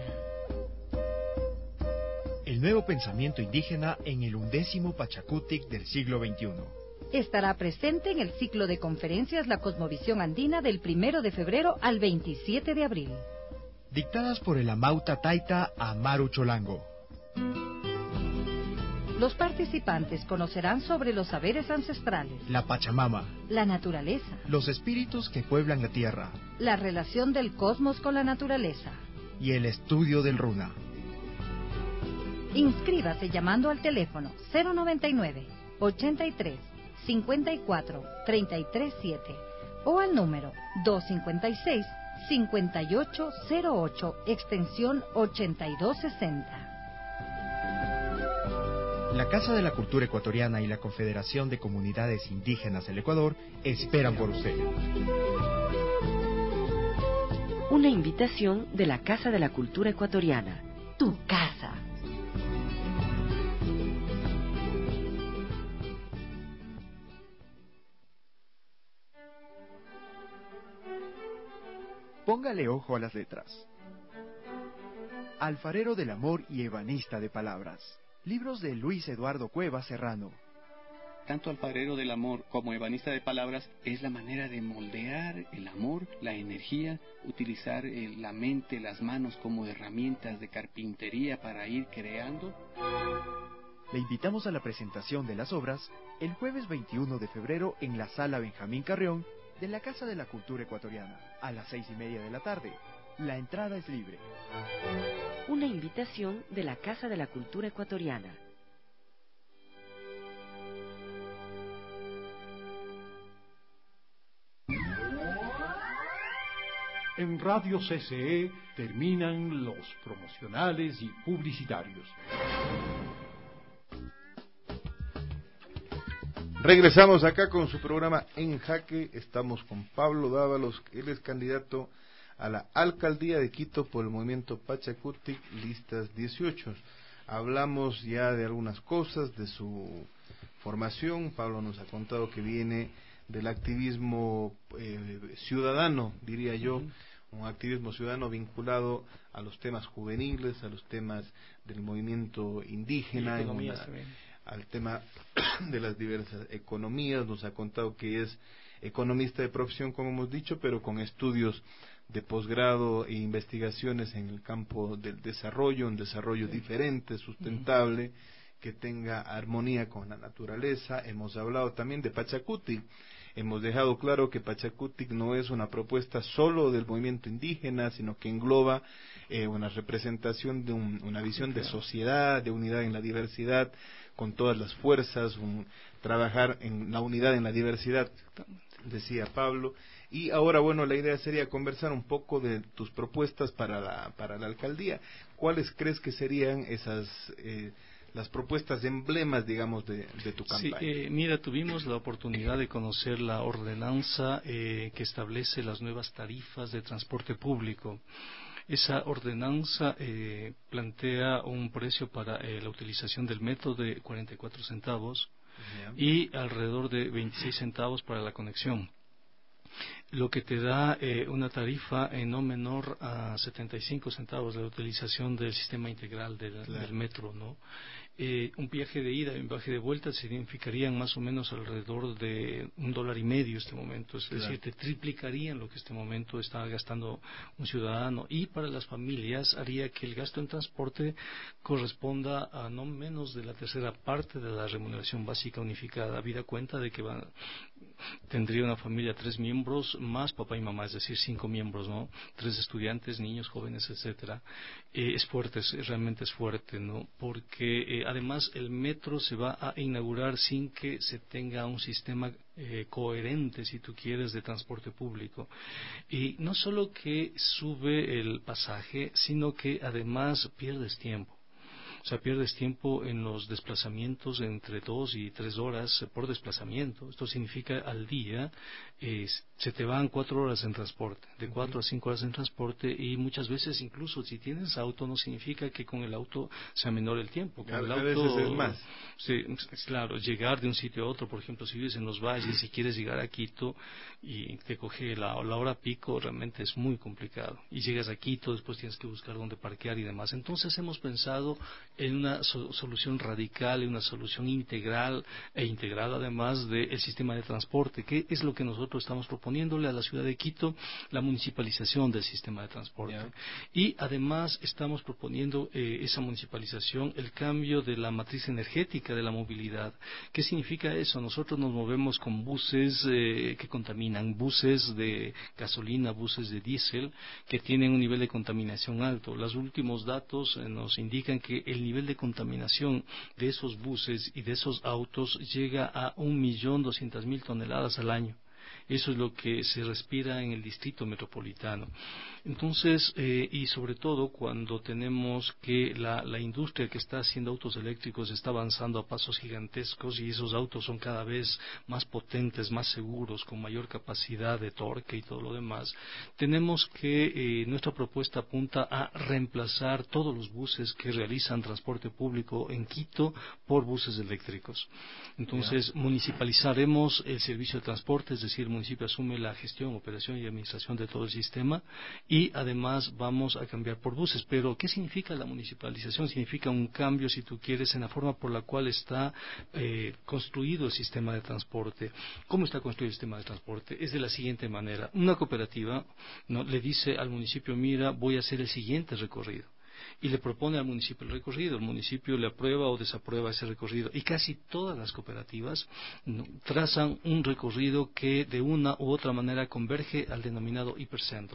El nuevo pensamiento indígena en el undécimo Pachacutic del siglo veintiuno. Estará presente en el ciclo de conferencias La Cosmovisión Andina del primero de febrero al veintisiete de abril. Dictadas por el Amauta Taita Amaru Cholango. Los participantes conocerán sobre los saberes ancestrales, la Pachamama, la naturaleza, los espíritus que pueblan la tierra, la relación del cosmos con la naturaleza y el estudio del runa. Inscríbase llamando al teléfono cero noventa y nueve, ochenta y tres, cincuenta y cuatro, treinta y tres siete o al número doscientos cincuenta y seis, cincuenta y ocho cero ocho, extensión ochenta y dos sesenta. La Casa de la Cultura Ecuatoriana y la Confederación de Comunidades Indígenas del Ecuador esperan por usted. Una invitación de la Casa de la Cultura Ecuatoriana. Tu casa. Póngale ojo a las letras. Alfarero del amor y ebanista de palabras. Libros de Luis Eduardo Cuevas Serrano. Tanto alfarero del amor como ebanista de palabras es la manera de moldear el amor, la energía, utilizar eh, la mente, las manos como herramientas de carpintería para ir creando. Le invitamos a la presentación de las obras el jueves veintiuno de febrero en la Sala Benjamín Carrión de la Casa de la Cultura Ecuatoriana, a las seis y media de la tarde. La entrada es libre. Una invitación de la Casa de la Cultura Ecuatoriana. En Radio C C E terminan los promocionales y publicitarios. Regresamos acá con su programa En Jaque. Estamos con Pablo Dávalos, él es candidato a la alcaldía de Quito por el movimiento Pachakutik, listas dieciocho. Hablamos ya de algunas cosas, de su formación. Pablo nos ha contado que viene del activismo eh, ciudadano, diría yo, uh-huh. un activismo ciudadano vinculado a los temas juveniles, a los temas del movimiento indígena, en una, al tema de las diversas economías. Nos ha contado que es economista de profesión, como hemos dicho, pero con estudios de posgrado e investigaciones en el campo del desarrollo, un desarrollo sí. diferente, sustentable, uh-huh. que tenga armonía con la naturaleza. Hemos hablado también de Pachakutik. Hemos dejado claro que Pachakutik no es una propuesta solo del movimiento indígena, sino que engloba eh, una representación de un, una visión de sociedad, de unidad en la diversidad, con todas las fuerzas, un, trabajar en la unidad en la diversidad, decía Pablo. Y ahora, bueno, la idea sería conversar un poco de tus propuestas para la, para la alcaldía. ¿Cuáles crees que serían esas... Eh, las propuestas emblemas, digamos, de, de tu campaña? Sí, eh, mira, tuvimos la oportunidad de conocer la ordenanza eh, que establece las nuevas tarifas de transporte público. Esa ordenanza eh, plantea un precio para eh, la utilización del metro de cuarenta y cuatro centavos yeah. y alrededor de veintiséis centavos para la conexión, lo que te da eh, una tarifa eh, no menor a setenta y cinco centavos de la utilización del sistema integral del, claro. del metro, ¿no? Eh, un viaje de ida y un viaje de vuelta significarían más o menos alrededor de un dólar y medio este momento, es claro. decir, te triplicarían lo que este momento está gastando un ciudadano, y para las familias haría que el gasto en transporte corresponda a no menos de la tercera parte de la remuneración básica unificada, habida cuenta de que van, tendría una familia tres miembros más papá y mamá, es decir, cinco miembros, ¿no? Tres estudiantes, niños, jóvenes, etcétera. Eh, es fuerte, es, realmente es fuerte, ¿no? Porque eh, además el metro se va a inaugurar sin que se tenga un sistema eh, coherente, si tú quieres, de transporte público. Y no solo que sube el pasaje, sino que además pierdes tiempo. O sea, pierdes tiempo en los desplazamientos entre dos y tres horas por desplazamiento. Esto significa al día eh, se te van cuatro horas en transporte, de cuatro uh-huh. a cinco horas en transporte, y muchas veces incluso si tienes auto no significa que con el auto sea menor el tiempo. Con a, el a auto, veces es más. Sí, claro, llegar de un sitio a otro, por ejemplo, si vives en los valles y quieres llegar a Quito y te coge la, la hora pico, realmente es muy complicado. Y llegas a Quito, después tienes que buscar dónde parquear y demás. Entonces hemos pensado en una so- solución radical, en una solución integral e integrada además del sistema de transporte, que es lo que nosotros estamos proponiéndole a la ciudad de Quito, la municipalización del sistema de transporte. Yeah. Y además estamos proponiendo eh, esa municipalización, el cambio de la matriz energética de la movilidad. ¿Qué significa eso? Nosotros nos movemos con buses eh, que contaminan, buses de gasolina, buses de diésel, que tienen un nivel de contaminación alto. Los últimos datos eh, nos indican que el nivel de contaminación de esos buses y de esos autos llega a un millón doscientas mil toneladas al año. Eso es lo que se respira en el distrito metropolitano. Entonces, eh, y sobre todo cuando tenemos que la, la industria que está haciendo autos eléctricos está avanzando a pasos gigantescos, y esos autos son cada vez más potentes, más seguros, con mayor capacidad de torque y todo lo demás, tenemos que, eh, nuestra propuesta apunta a reemplazar todos los buses que realizan transporte público en Quito por buses eléctricos. Entonces, yeah. municipalizaremos el servicio de transporte, es decir, el municipio asume la gestión, operación y administración de todo el sistema, y además vamos a cambiar por buses. Pero, ¿qué significa la municipalización? Significa un cambio, si tú quieres, en la forma por la cual está eh, construido el sistema de transporte. ¿Cómo está construido el sistema de transporte? Es de la siguiente manera. Una cooperativa, ¿no?, le dice al municipio, mira, voy a hacer el siguiente recorrido, y le propone al municipio el recorrido. El municipio le aprueba o desaprueba ese recorrido, y casi todas las cooperativas, ¿no?, trazan un recorrido que de una u otra manera converge al denominado hipercentro, ¿no?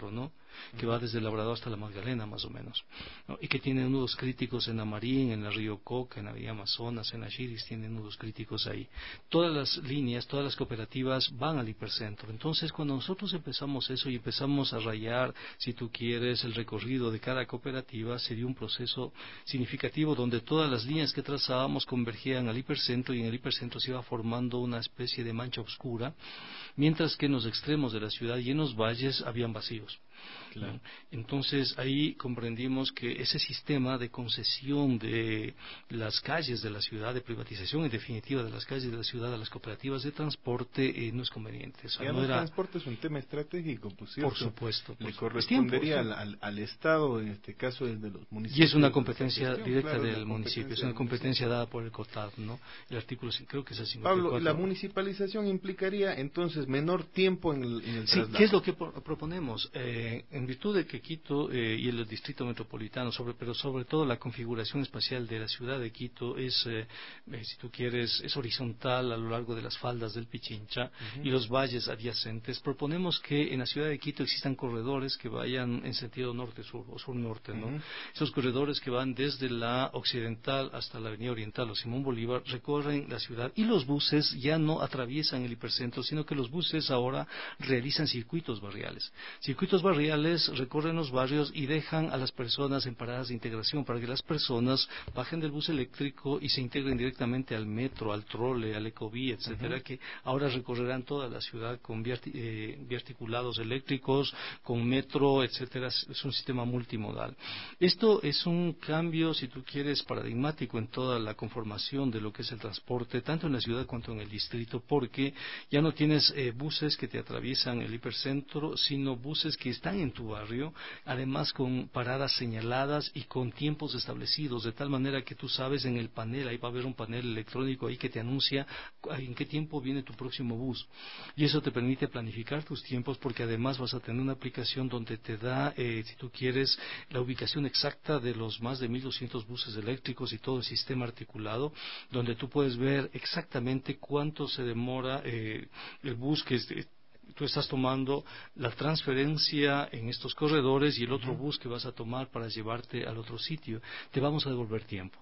que va desde el Labrador hasta la Magdalena, más o menos, ¿no? Y que tiene nudos críticos en la Marín, en la Río Coca, en la Vía Amazonas, en la Chiris, tienen nudos críticos ahí. Todas las líneas, todas las cooperativas van al hipercentro. Entonces, cuando nosotros empezamos eso y empezamos a rayar, si tú quieres, el recorrido de cada cooperativa, se dio un proceso significativo donde todas las líneas que trazábamos convergían al hipercentro, y en el hipercentro se iba formando una especie de mancha oscura, mientras que en los extremos de la ciudad y en los valles habían vacíos. Claro. Entonces ahí comprendimos que ese sistema de concesión de las calles de la ciudad, de privatización en definitiva de las calles de la ciudad a las cooperativas de transporte, eh, no es conveniente. O sea, ya no el era... transporte es un tema estratégico, pues, ¿cierto? Por supuesto. Por Le su... correspondería tiempo, al, al, al Estado, en este caso el de los municipios. Y es una competencia gestión, directa claro, del municipio, es una competencia dada por el COTAD, ¿no? El artículo, creo que es el cincuenta y cuatro. Pablo, la municipalización implicaría entonces menor tiempo en el, en el sí, traslado. ¿qué es lo que proponemos? Eh, en virtud de que Quito eh, y el distrito metropolitano, sobre, pero sobre todo la configuración espacial de la ciudad de Quito es, eh, eh, si tú quieres, es horizontal a lo largo de las faldas del Pichincha uh-huh. y los valles adyacentes. Proponemos que en la ciudad de Quito existan corredores que vayan en sentido norte-sur o sur-norte, ¿no? Uh-huh. Esos corredores que van desde la occidental hasta la avenida oriental o Simón Bolívar recorren la ciudad, y los buses ya no atraviesan el hipercentro, sino que los buses ahora realizan circuitos barriales. Circuitos barriales recorren los barrios y dejan a las personas en paradas de integración para que las personas bajen del bus eléctrico y se integren directamente al metro, al trole, al ecovía, etcétera, uh-huh. que ahora recorrerán toda la ciudad con biarti- eh, biarticulados eléctricos, con metro, etcétera. Es un sistema multimodal. Esto es un cambio, si tú quieres, paradigmático en toda la conformación de lo que es el transporte, tanto en la ciudad cuanto en el distrito, porque ya no tienes eh, buses que te atraviesan el hipercentro, sino buses que están en tu barrio, además con paradas señaladas y con tiempos establecidos, de tal manera que tú sabes en el panel, ahí va a haber un panel electrónico ahí que te anuncia en qué tiempo viene tu próximo bus. Y eso te permite planificar tus tiempos, porque además vas a tener una aplicación donde te da, eh, si tú quieres, la ubicación exacta de los más de mil doscientos buses eléctricos y todo el sistema articulado, donde tú puedes ver exactamente cuánto se demora eh, el bus que es, tú estás tomando, la transferencia en estos corredores y el otro uh-huh. bus que vas a tomar para llevarte al otro sitio. Te vamos a devolver tiempo.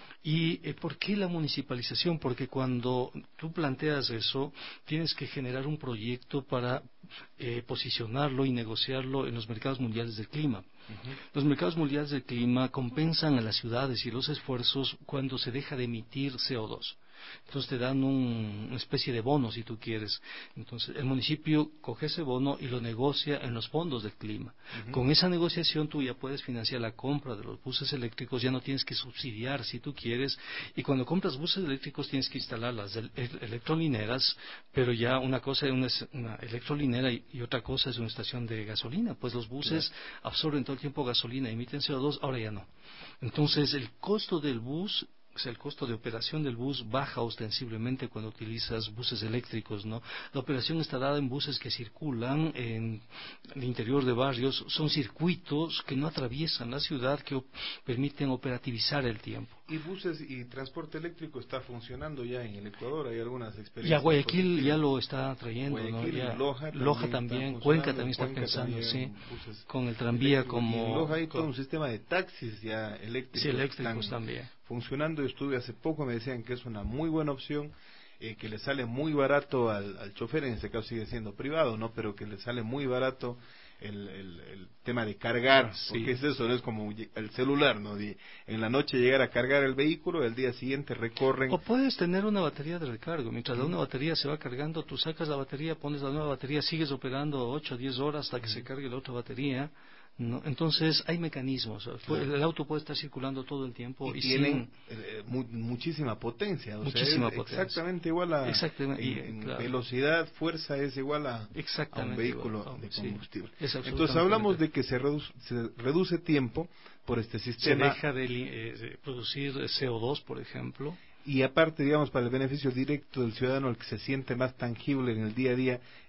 ¿Y eh, por qué la municipalización? Porque cuando tú planteas eso, tienes que generar un proyecto para eh, posicionarlo y negociarlo en los mercados mundiales del clima. Uh-huh. Los mercados mundiales del clima compensan a las ciudades y los esfuerzos cuando se deja de emitir C O dos. Entonces te dan un, una especie de bono, si tú quieres. Entonces el municipio coge ese bono y lo negocia en los fondos del clima. Uh-huh. Con esa negociación tú ya puedes financiar la compra de los buses eléctricos, ya no tienes que subsidiar si tú quieres. Y cuando compras buses eléctricos tienes que instalar las el, el, electrolineras, pero ya una cosa es una, una electrolinera y, y otra cosa es una estación de gasolina. Pues los buses claro. absorben todo el tiempo gasolina, emiten C O dos, ahora ya no. Entonces el costo del bus, o sea, el costo de operación del bus baja ostensiblemente cuando utilizas buses eléctricos, ¿no? La operación está dada en buses que circulan en el interior de barrios, son circuitos que no atraviesan la ciudad, que op- permiten operativizar el tiempo. ¿Y buses y transporte eléctrico está funcionando ya en el Ecuador? ¿Hay algunas experiencias? Y a Guayaquil positivas? Ya lo está trayendo, Guayaquil, ¿no? Ya, Loja también, Loja también Cuenca también está Cuenca pensando, también, sí, buses con el tranvía como... Y en Loja hay con, todo un sistema de taxis ya eléctricos. Sí, eléctricos también. Funcionando. Yo estuve hace poco, me decían que es una muy buena opción, eh, que le sale muy barato al, al chofer, en este caso sigue siendo privado, ¿no? Pero que le sale muy barato el, el, el tema de cargar, sí. Porque es eso, no es como el celular, ¿no? De, en la noche llegar a cargar el vehículo, el día siguiente recorren. O puedes tener una batería de recargo, mientras mm. la una batería se va cargando, tú sacas la batería, pones la nueva batería, sigues operando ocho o diez horas hasta que mm. se cargue la otra batería. ¿No? Entonces hay mecanismos, claro. El auto puede estar circulando todo el tiempo y, y tienen sin... eh, mu muchísima potencia, o muchísima sea, es potencia. Exactamente igual a exactamente, en, y, en claro. velocidad, fuerza es igual a, a un vehículo igual, de combustible. Sí, entonces hablamos de que se reduce, se reduce tiempo por este sistema. Se deja de, eh, de producir C O dos, por ejemplo. Y aparte, digamos, para el beneficio directo del ciudadano, el que se siente más tangible en el día a día,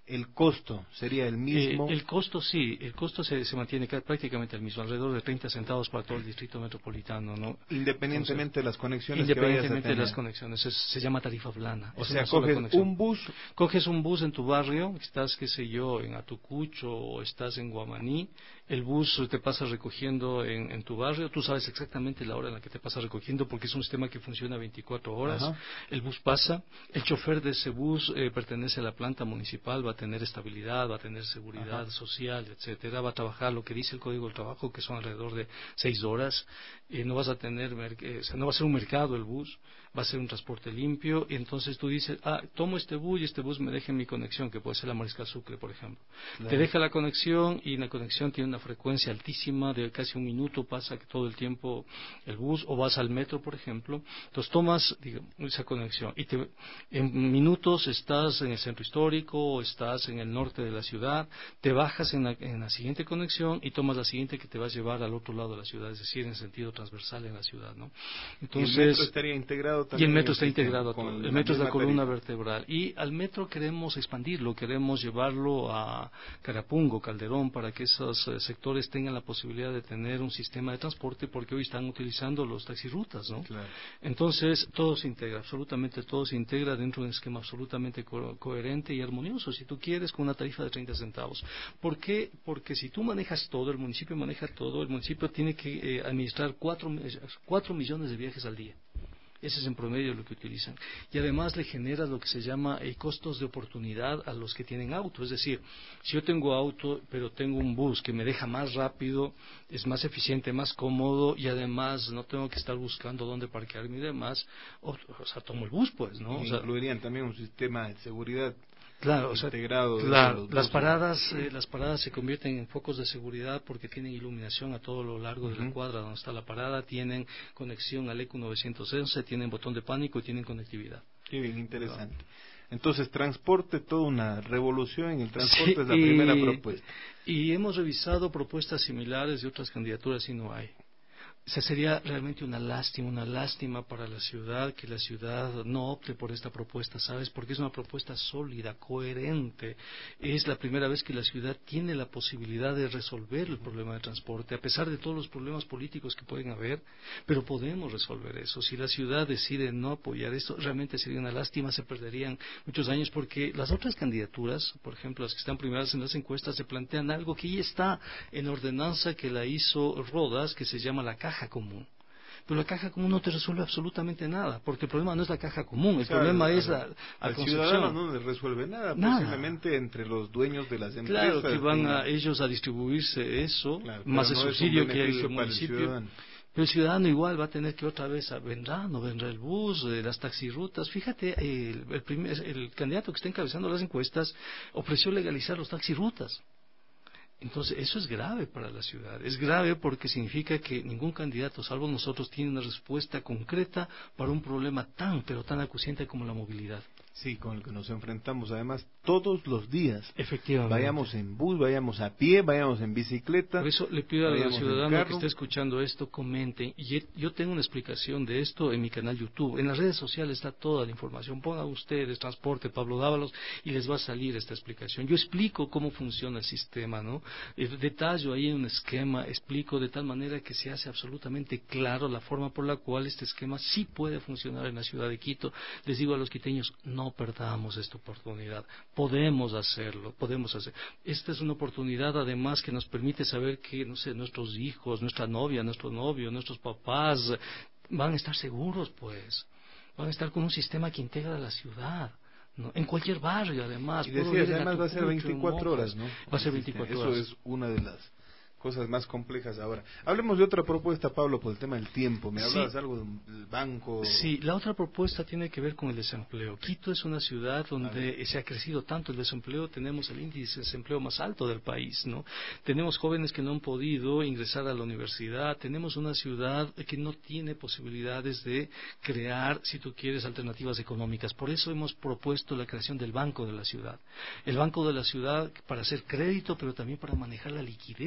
¿El costo sería el mismo? Eh, el costo sí, el costo se, se mantiene prácticamente el mismo, alrededor de treinta centavos para todo el distrito metropolitano, ¿no? Independientemente Entonces, de las conexiones independientemente que vayas a tener. de las conexiones, es, se llama tarifa plana. O sea, coges un bus. Coges un bus en tu barrio, estás, qué sé yo, en Atucucho o estás en Guamaní, el bus te pasa recogiendo en, en tu barrio, tú sabes exactamente la hora en la que te pasa recogiendo porque es un sistema que funciona veinticuatro horas. Ajá. El bus pasa, el chofer de ese bus eh, pertenece a la planta municipal, va a tener estabilidad, va a tener seguridad Ajá. social, etcétera, va a trabajar lo que dice el Código del Trabajo, que son alrededor de seis horas, eh, no vas a tener, eh, o sea, no va a ser un mercado el bus, va a ser un transporte limpio, y entonces tú dices, ah, tomo este bus y este bus me deja en mi conexión, que puede ser la Mariscal Sucre, por ejemplo. Claro. Te deja la conexión y la conexión tiene una frecuencia altísima, de casi un minuto pasa todo el tiempo el bus, o vas al metro, por ejemplo, entonces tomas digamos, esa conexión y te, en minutos estás en el centro histórico o estás en el norte de la ciudad, te bajas en la, en la siguiente conexión y tomas la siguiente que te va a llevar al otro lado de la ciudad, es decir, en sentido transversal en la ciudad, ¿no? Entonces, ¿y el metro estaría integrado también? Y el metro está integrado a todo. El metro es la columna vertebral. Y al metro queremos expandirlo, queremos llevarlo a Carapungo, Calderón, para que esos eh, sectores tengan la posibilidad de tener un sistema de transporte, porque hoy están utilizando los taxirrutas, ¿no? Claro. Entonces, todo se integra, absolutamente todo se integra dentro de un esquema absolutamente co coherente y armonioso, si tú quieres, con una tarifa de treinta centavos. ¿Por qué? Porque si tú manejas todo, el municipio maneja todo, el municipio tiene que eh, administrar cuatro, cuatro millones de viajes al día. Ese es en promedio lo que utilizan. Y además le genera lo que se llama eh, costos de oportunidad a los que tienen auto. Es decir, si yo tengo auto, pero tengo un bus que me deja más rápido, es más eficiente, más cómodo, y además no tengo que estar buscando dónde parquearme y demás, o, o sea, tomo el bus, pues, ¿no? Y o sea, incluirían también un sistema de seguridad. Claro, o sea, integrado claro, las paradas, eh, las paradas se convierten en focos de seguridad porque tienen iluminación a todo lo largo de uh-huh. la cuadra donde está la parada, tienen conexión al E Q novecientos once, tienen botón de pánico y tienen conectividad. Qué bien, interesante. Claro. Entonces, transporte, toda una revolución en el transporte sí, es la y, primera propuesta. Y hemos revisado propuestas similares de otras candidaturas y no hay. O sea, sería realmente una lástima, una lástima para la ciudad que la ciudad no opte por esta propuesta, ¿sabes? Porque es una propuesta sólida, coherente. Es la primera vez que la ciudad tiene la posibilidad de resolver el problema de transporte, a pesar de todos los problemas políticos que pueden haber, pero podemos resolver eso. Si la ciudad decide no apoyar esto, realmente sería una lástima, se perderían muchos años, porque las otras candidaturas, por ejemplo, las que están primeras en las encuestas, se plantean algo que ya está en ordenanza que la hizo Rodas, que se llama la caja común. Pero la caja común no te resuelve absolutamente nada, porque el problema no es la caja común, el claro, problema es la, la al ciudadano no le resuelve nada, nada, posiblemente entre los dueños de las empresas. Claro, que van a ellos a distribuirse eso, claro, más el no subsidio que hay el municipio. El pero el ciudadano igual va a tener que otra vez, vendrá, no vendrá el bus, eh, las taxirrutas. Fíjate, el, el, primer, el candidato que está encabezando las encuestas ofreció legalizar los taxirrutas. Entonces, eso es grave para la ciudad. Es grave porque significa que ningún candidato, salvo nosotros, tiene una respuesta concreta para un problema tan, pero tan acuciante como la movilidad. Sí, con el que nos enfrentamos además todos los días. Efectivamente. Vayamos en bus, vayamos a pie, vayamos en bicicleta. Por eso le pido al ciudadano que esté escuchando esto, comenten. Y yo tengo una explicación de esto en mi canal YouTube. En las redes sociales está toda la información. Pongan ustedes transporte Pablo Dávalos y les va a salir esta explicación. Yo explico cómo funciona el sistema, ¿no? El detallo ahí en un esquema, explico de tal manera que se hace absolutamente claro la forma por la cual este esquema sí puede funcionar en la ciudad de Quito. Les digo a los quiteños, no perdamos esta oportunidad. Podemos hacerlo, podemos hacer. Esta es una oportunidad además que nos permite saber que, no sé, nuestros hijos, nuestra novia, nuestro novio, nuestros papás van a estar seguros, pues. Van a estar con un sistema que integra la ciudad. ¿No? En cualquier barrio, además. Y decías, además va a ser veinticuatro horas, ¿no? Va a ser veinticuatro horas. Eso es una de las cosas más complejas ahora. Hablemos de otra propuesta, Pablo, por el tema del tiempo. ¿Me hablabas sí. algo del banco? Sí, la otra propuesta tiene que ver con el desempleo. Quito es una ciudad donde se ha crecido tanto el desempleo, tenemos el índice de desempleo más alto del país, ¿no? Tenemos jóvenes que no han podido ingresar a la universidad, tenemos una ciudad que no tiene posibilidades de crear, si tú quieres, alternativas económicas. Por eso hemos propuesto la creación del Banco de la Ciudad. El Banco de la Ciudad para hacer crédito, pero también para manejar la liquidez del municipio.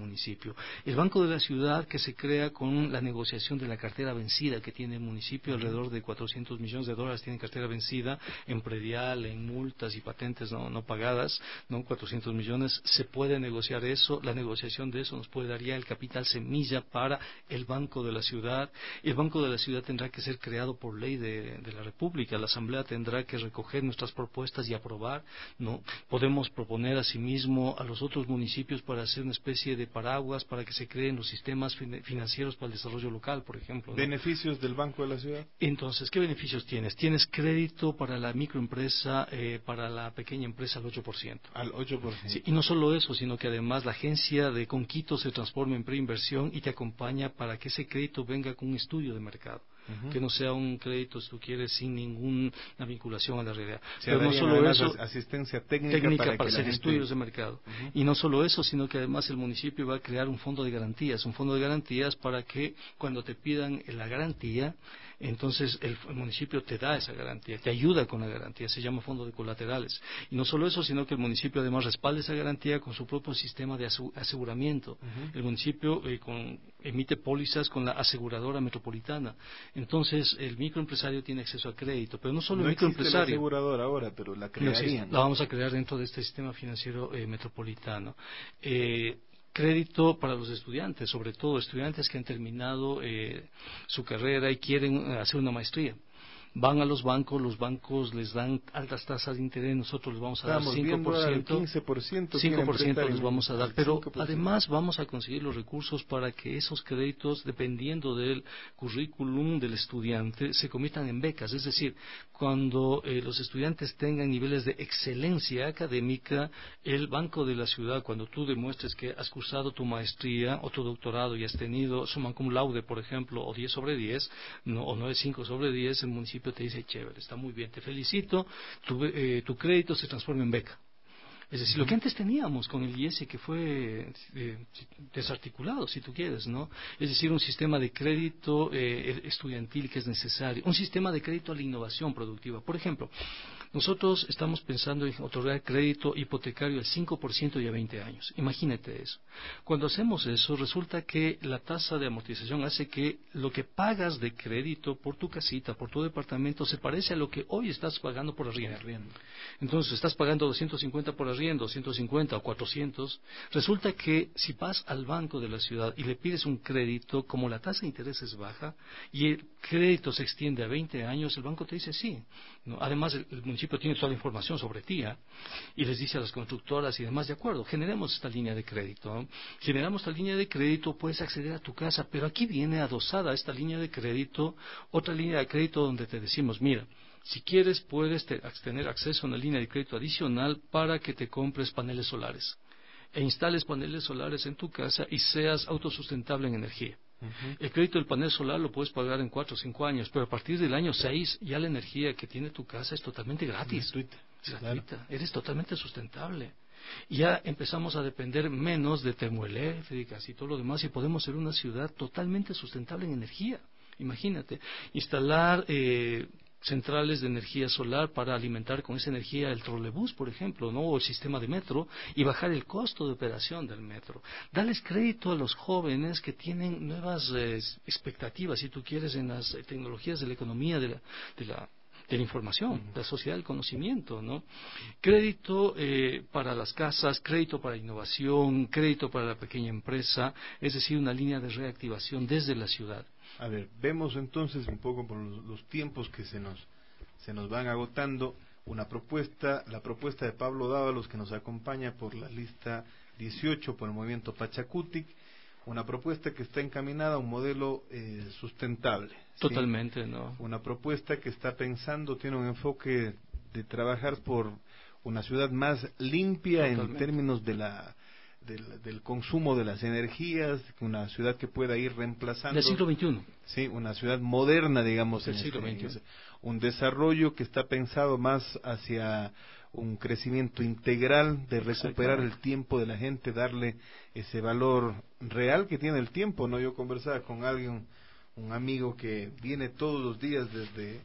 municipio. El Banco de la Ciudad, que se crea con la negociación de la cartera vencida que tiene el municipio, alrededor de cuatrocientos millones de dólares tiene cartera vencida en predial, en multas y patentes no, no pagadas, ¿no? cuatrocientos millones, se puede negociar eso, la negociación de eso nos puede dar ya el capital semilla para el Banco de la Ciudad. El Banco de la Ciudad tendrá que ser creado por ley de, de la República, la Asamblea tendrá que recoger nuestras propuestas y aprobar, ¿no? Podemos proponer asimismo a los otros municipios para hacer una especie de paraguas para que se creen los sistemas fin- financieros para el desarrollo local, por ejemplo, ¿no? ¿Beneficios del Banco de la Ciudad? Entonces, ¿qué beneficios tienes? Tienes crédito para la microempresa, eh, para la pequeña empresa al ocho por ciento. Al ocho por ciento. Sí, y no solo eso, sino que además la agencia de Conquito se transforma en preinversión y te acompaña para que ese crédito venga con un estudio de mercado. Uh-huh. Que no sea un crédito, si tú quieres, sin ninguna vinculación a la realidad. Se Pero no solo eso, asistencia técnica, técnica para, para que hacer gente... estudios de mercado. Uh-huh. Y no solo eso, sino que además el municipio va a crear un fondo de garantías, un fondo de garantías para que cuando te pidan la garantía, entonces el, el municipio te da esa garantía, te ayuda con la garantía, se llama fondo de colaterales. Y no solo eso, sino que el municipio además respalda esa garantía con su propio sistema de aseguramiento. Uh-huh. El municipio eh, con, emite pólizas con la aseguradora metropolitana. Entonces el microempresario tiene acceso a crédito, pero no solo no el microempresario. No existe la aseguradora ahora, pero la crearían. No, la vamos a crear dentro de este sistema financiero eh, metropolitano. Eh, Crédito para los estudiantes, sobre todo estudiantes que han terminado eh, su carrera y quieren hacer una maestría. Van a los bancos, los bancos les dan altas tasas de interés, nosotros les vamos a Estamos dar cinco por ciento, quince por ciento, cinco por ciento les vamos a dar, pero cinco por ciento. Además vamos a conseguir los recursos para que esos créditos, dependiendo del currículum del estudiante, se conviertan en becas. Es decir, cuando eh, los estudiantes tengan niveles de excelencia académica, el Banco de la Ciudad, cuando tú demuestres que has cursado tu maestría o tu doctorado y has tenido summa cum laude, por ejemplo, o diez sobre diez, no, o nueve punto cinco sobre diez, el municipio te dice, chévere, está muy bien, te felicito, tu, eh, tu crédito se transforma en beca. Es decir, lo que antes teníamos con el I E S, que fue eh, desarticulado, si tú quieres, ¿no? Es decir, un sistema de crédito eh, estudiantil que es necesario, un sistema de crédito a la innovación productiva. Por ejemplo, nosotros estamos pensando en otorgar crédito hipotecario al cinco por ciento y a veinte años. Imagínate eso. Cuando hacemos eso, resulta que la tasa de amortización hace que lo que pagas de crédito por tu casita, por tu departamento, se parece a lo que hoy estás pagando por arriendo. Entonces, estás pagando doscientos cincuenta por arriendo, ciento cincuenta o cuatrocientos. Resulta que si vas al Banco de la Ciudad y le pides un crédito, como la tasa de interés es baja y el crédito se extiende a veinte años, el banco te dice sí, ¿no? Además, el, el municipio tiene toda la información sobre ti, ¿eh? Y les dice a las constructoras y demás, de acuerdo, generemos esta línea de crédito, ¿no? Generamos esta línea de crédito, puedes acceder a tu casa, pero aquí viene adosada a esta línea de crédito otra línea de crédito donde te decimos, mira, si quieres puedes te, tener acceso a una línea de crédito adicional para que te compres paneles solares e instales paneles solares en tu casa y seas autosustentable en energía. Uh-huh. El crédito del panel solar lo puedes pagar en cuatro o cinco años, pero a partir del año seis ya la energía que tiene tu casa es totalmente gratis. Gratuita. Gratuita. Claro. Eres totalmente sustentable. Ya empezamos a depender menos de termoeléctricas y todo lo demás y podemos ser una ciudad totalmente sustentable en energía. Imagínate, instalar eh, centrales de energía solar para alimentar con esa energía el trolebús, por ejemplo, ¿no? O el sistema de metro y bajar el costo de operación del metro. Darles crédito a los jóvenes que tienen nuevas eh, expectativas, si tú quieres, en las eh, tecnologías de la economía, de la, de la de la información, uh-huh. la sociedad del conocimiento, ¿no? Crédito eh, para las casas, crédito para innovación, crédito para la pequeña empresa, es decir, una línea de reactivación desde la ciudad. A ver, vemos entonces un poco por los, los tiempos que se nos se nos van agotando, una propuesta, la propuesta de Pablo Dávalos, que nos acompaña por la lista dieciocho por el movimiento Pachacutic, una propuesta que está encaminada a un modelo eh, sustentable. Totalmente, ¿sí? ¿no? Una propuesta que está pensando, tiene un enfoque de trabajar por una ciudad más limpia Totalmente. En términos de la del, del consumo de las energías, una ciudad que pueda ir reemplazando... Del siglo veintiuno. Sí, una ciudad moderna, digamos. Del en siglo este, veintiuno. Un desarrollo que está pensado más hacia un crecimiento integral, de recuperar el tiempo de la gente, darle ese valor real que tiene el tiempo, ¿no? Yo conversaba con alguien, un amigo que viene todos los días desde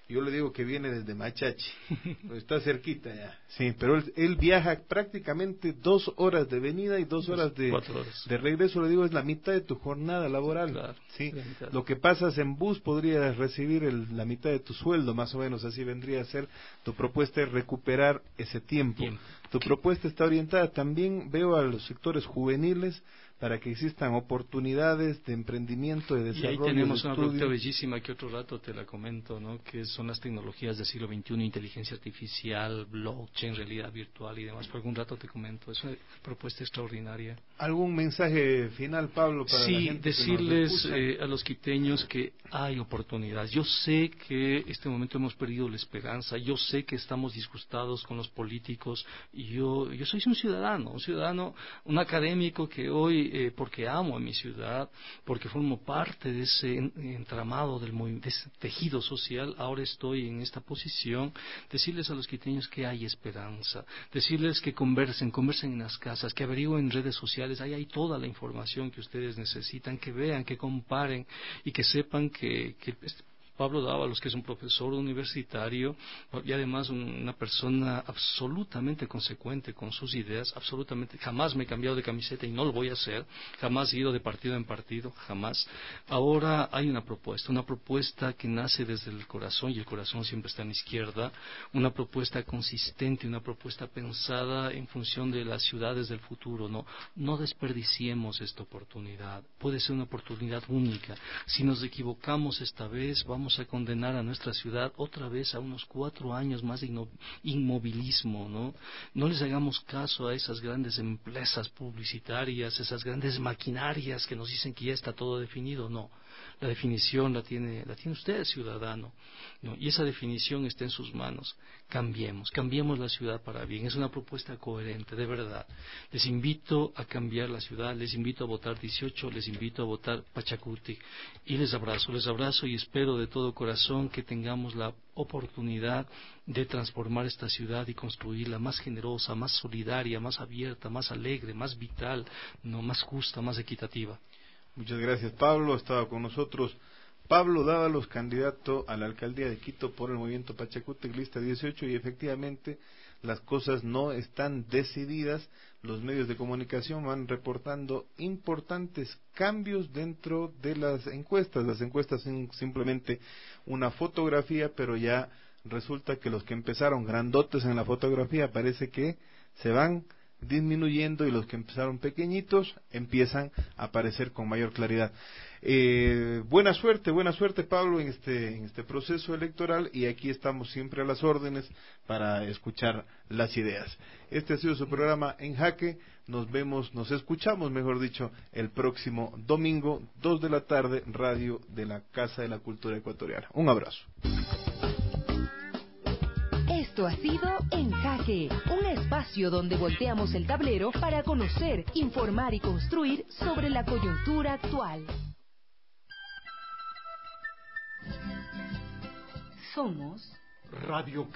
Yo le digo que viene desde Machachi, está cerquita ya. Sí, pero él, él viaja prácticamente dos horas de venida y dos horas de, horas. de regreso. Le digo, es la mitad de tu jornada laboral. Claro, sí, lo que pasas en bus podrías recibir el, la mitad de tu sueldo, más o menos así vendría a ser. Tu propuesta es recuperar ese tiempo. tiempo. Tu ¿Qué? propuesta está orientada también, veo, a los sectores juveniles, para que existan oportunidades de emprendimiento, de desarrollo. Y ahí tenemos de una estudio. pregunta bellísima que otro rato te la comento, ¿no? Que son las tecnologías del siglo veintiuno, inteligencia artificial, blockchain, realidad virtual y demás. Por algún rato te comento, es una propuesta extraordinaria. ¿Algún mensaje final, Pablo, para sí, la gente decirles que nos eh, a los quiteños que hay oportunidades. Yo sé que este momento hemos perdido la esperanza, yo sé que estamos disgustados con los políticos, y yo, yo soy un ciudadano, un ciudadano, un académico que hoy Eh, porque amo a mi ciudad, porque formo parte de ese entramado del de ese tejido social, ahora estoy en esta posición. Decirles a los quiteños que hay esperanza, decirles que conversen, conversen en las casas, que averigüen en redes sociales, ahí hay toda la información que ustedes necesitan, que vean, que comparen y que sepan que, que Pablo Dávalos, que es un profesor universitario y además una persona absolutamente consecuente con sus ideas, absolutamente, jamás me he cambiado de camiseta y no lo voy a hacer, jamás he ido de partido en partido, jamás. Ahora hay una propuesta, una propuesta que nace desde el corazón, y el corazón siempre está a mi izquierda, una propuesta consistente, una propuesta pensada en función de las ciudades del futuro. No, no desperdiciemos esta oportunidad, puede ser una oportunidad única. Si nos equivocamos esta vez, vamos a condenar a nuestra ciudad otra vez a unos cuatro años más de inmovilismo, ¿no? No les hagamos caso a esas grandes empresas publicitarias, esas grandes maquinarias que nos dicen que ya está todo definido. No, la definición la tiene, la tiene usted, ciudadano, ¿no? Y esa definición está en sus manos. Cambiemos, cambiemos la ciudad para bien. Es una propuesta coherente, de verdad. Les invito a cambiar la ciudad, les invito a votar dieciocho, les invito a votar Pachacuti, y les abrazo, les abrazo y espero de todo corazón que tengamos la oportunidad de transformar esta ciudad y construirla más generosa, más solidaria, más abierta, más alegre, más vital, no, más justa, más equitativa. Muchas gracias, Pablo. Ha estado con nosotros Pablo Dávalos, candidato a la alcaldía de Quito por el movimiento Pachacuti, lista dieciocho, y efectivamente las cosas no están decididas. Los medios de comunicación van reportando importantes cambios dentro de las encuestas. Las encuestas son simplemente una fotografía, pero ya resulta que los que empezaron grandotes en la fotografía parece que se van disminuyendo, y los que empezaron pequeñitos empiezan a aparecer con mayor claridad. Eh, buena suerte, buena suerte, Pablo, en este, en este proceso electoral, y aquí estamos siempre a las órdenes para escuchar las ideas. Este ha sido su programa En Jaque. Nos vemos, nos escuchamos, mejor dicho, el próximo domingo, dos de la tarde, radio de la Casa de la Cultura Ecuatoriana. Un abrazo. Esto ha sido En Jaque, un espacio donde volteamos el tablero para conocer, informar y construir sobre la coyuntura actual. Somos Radio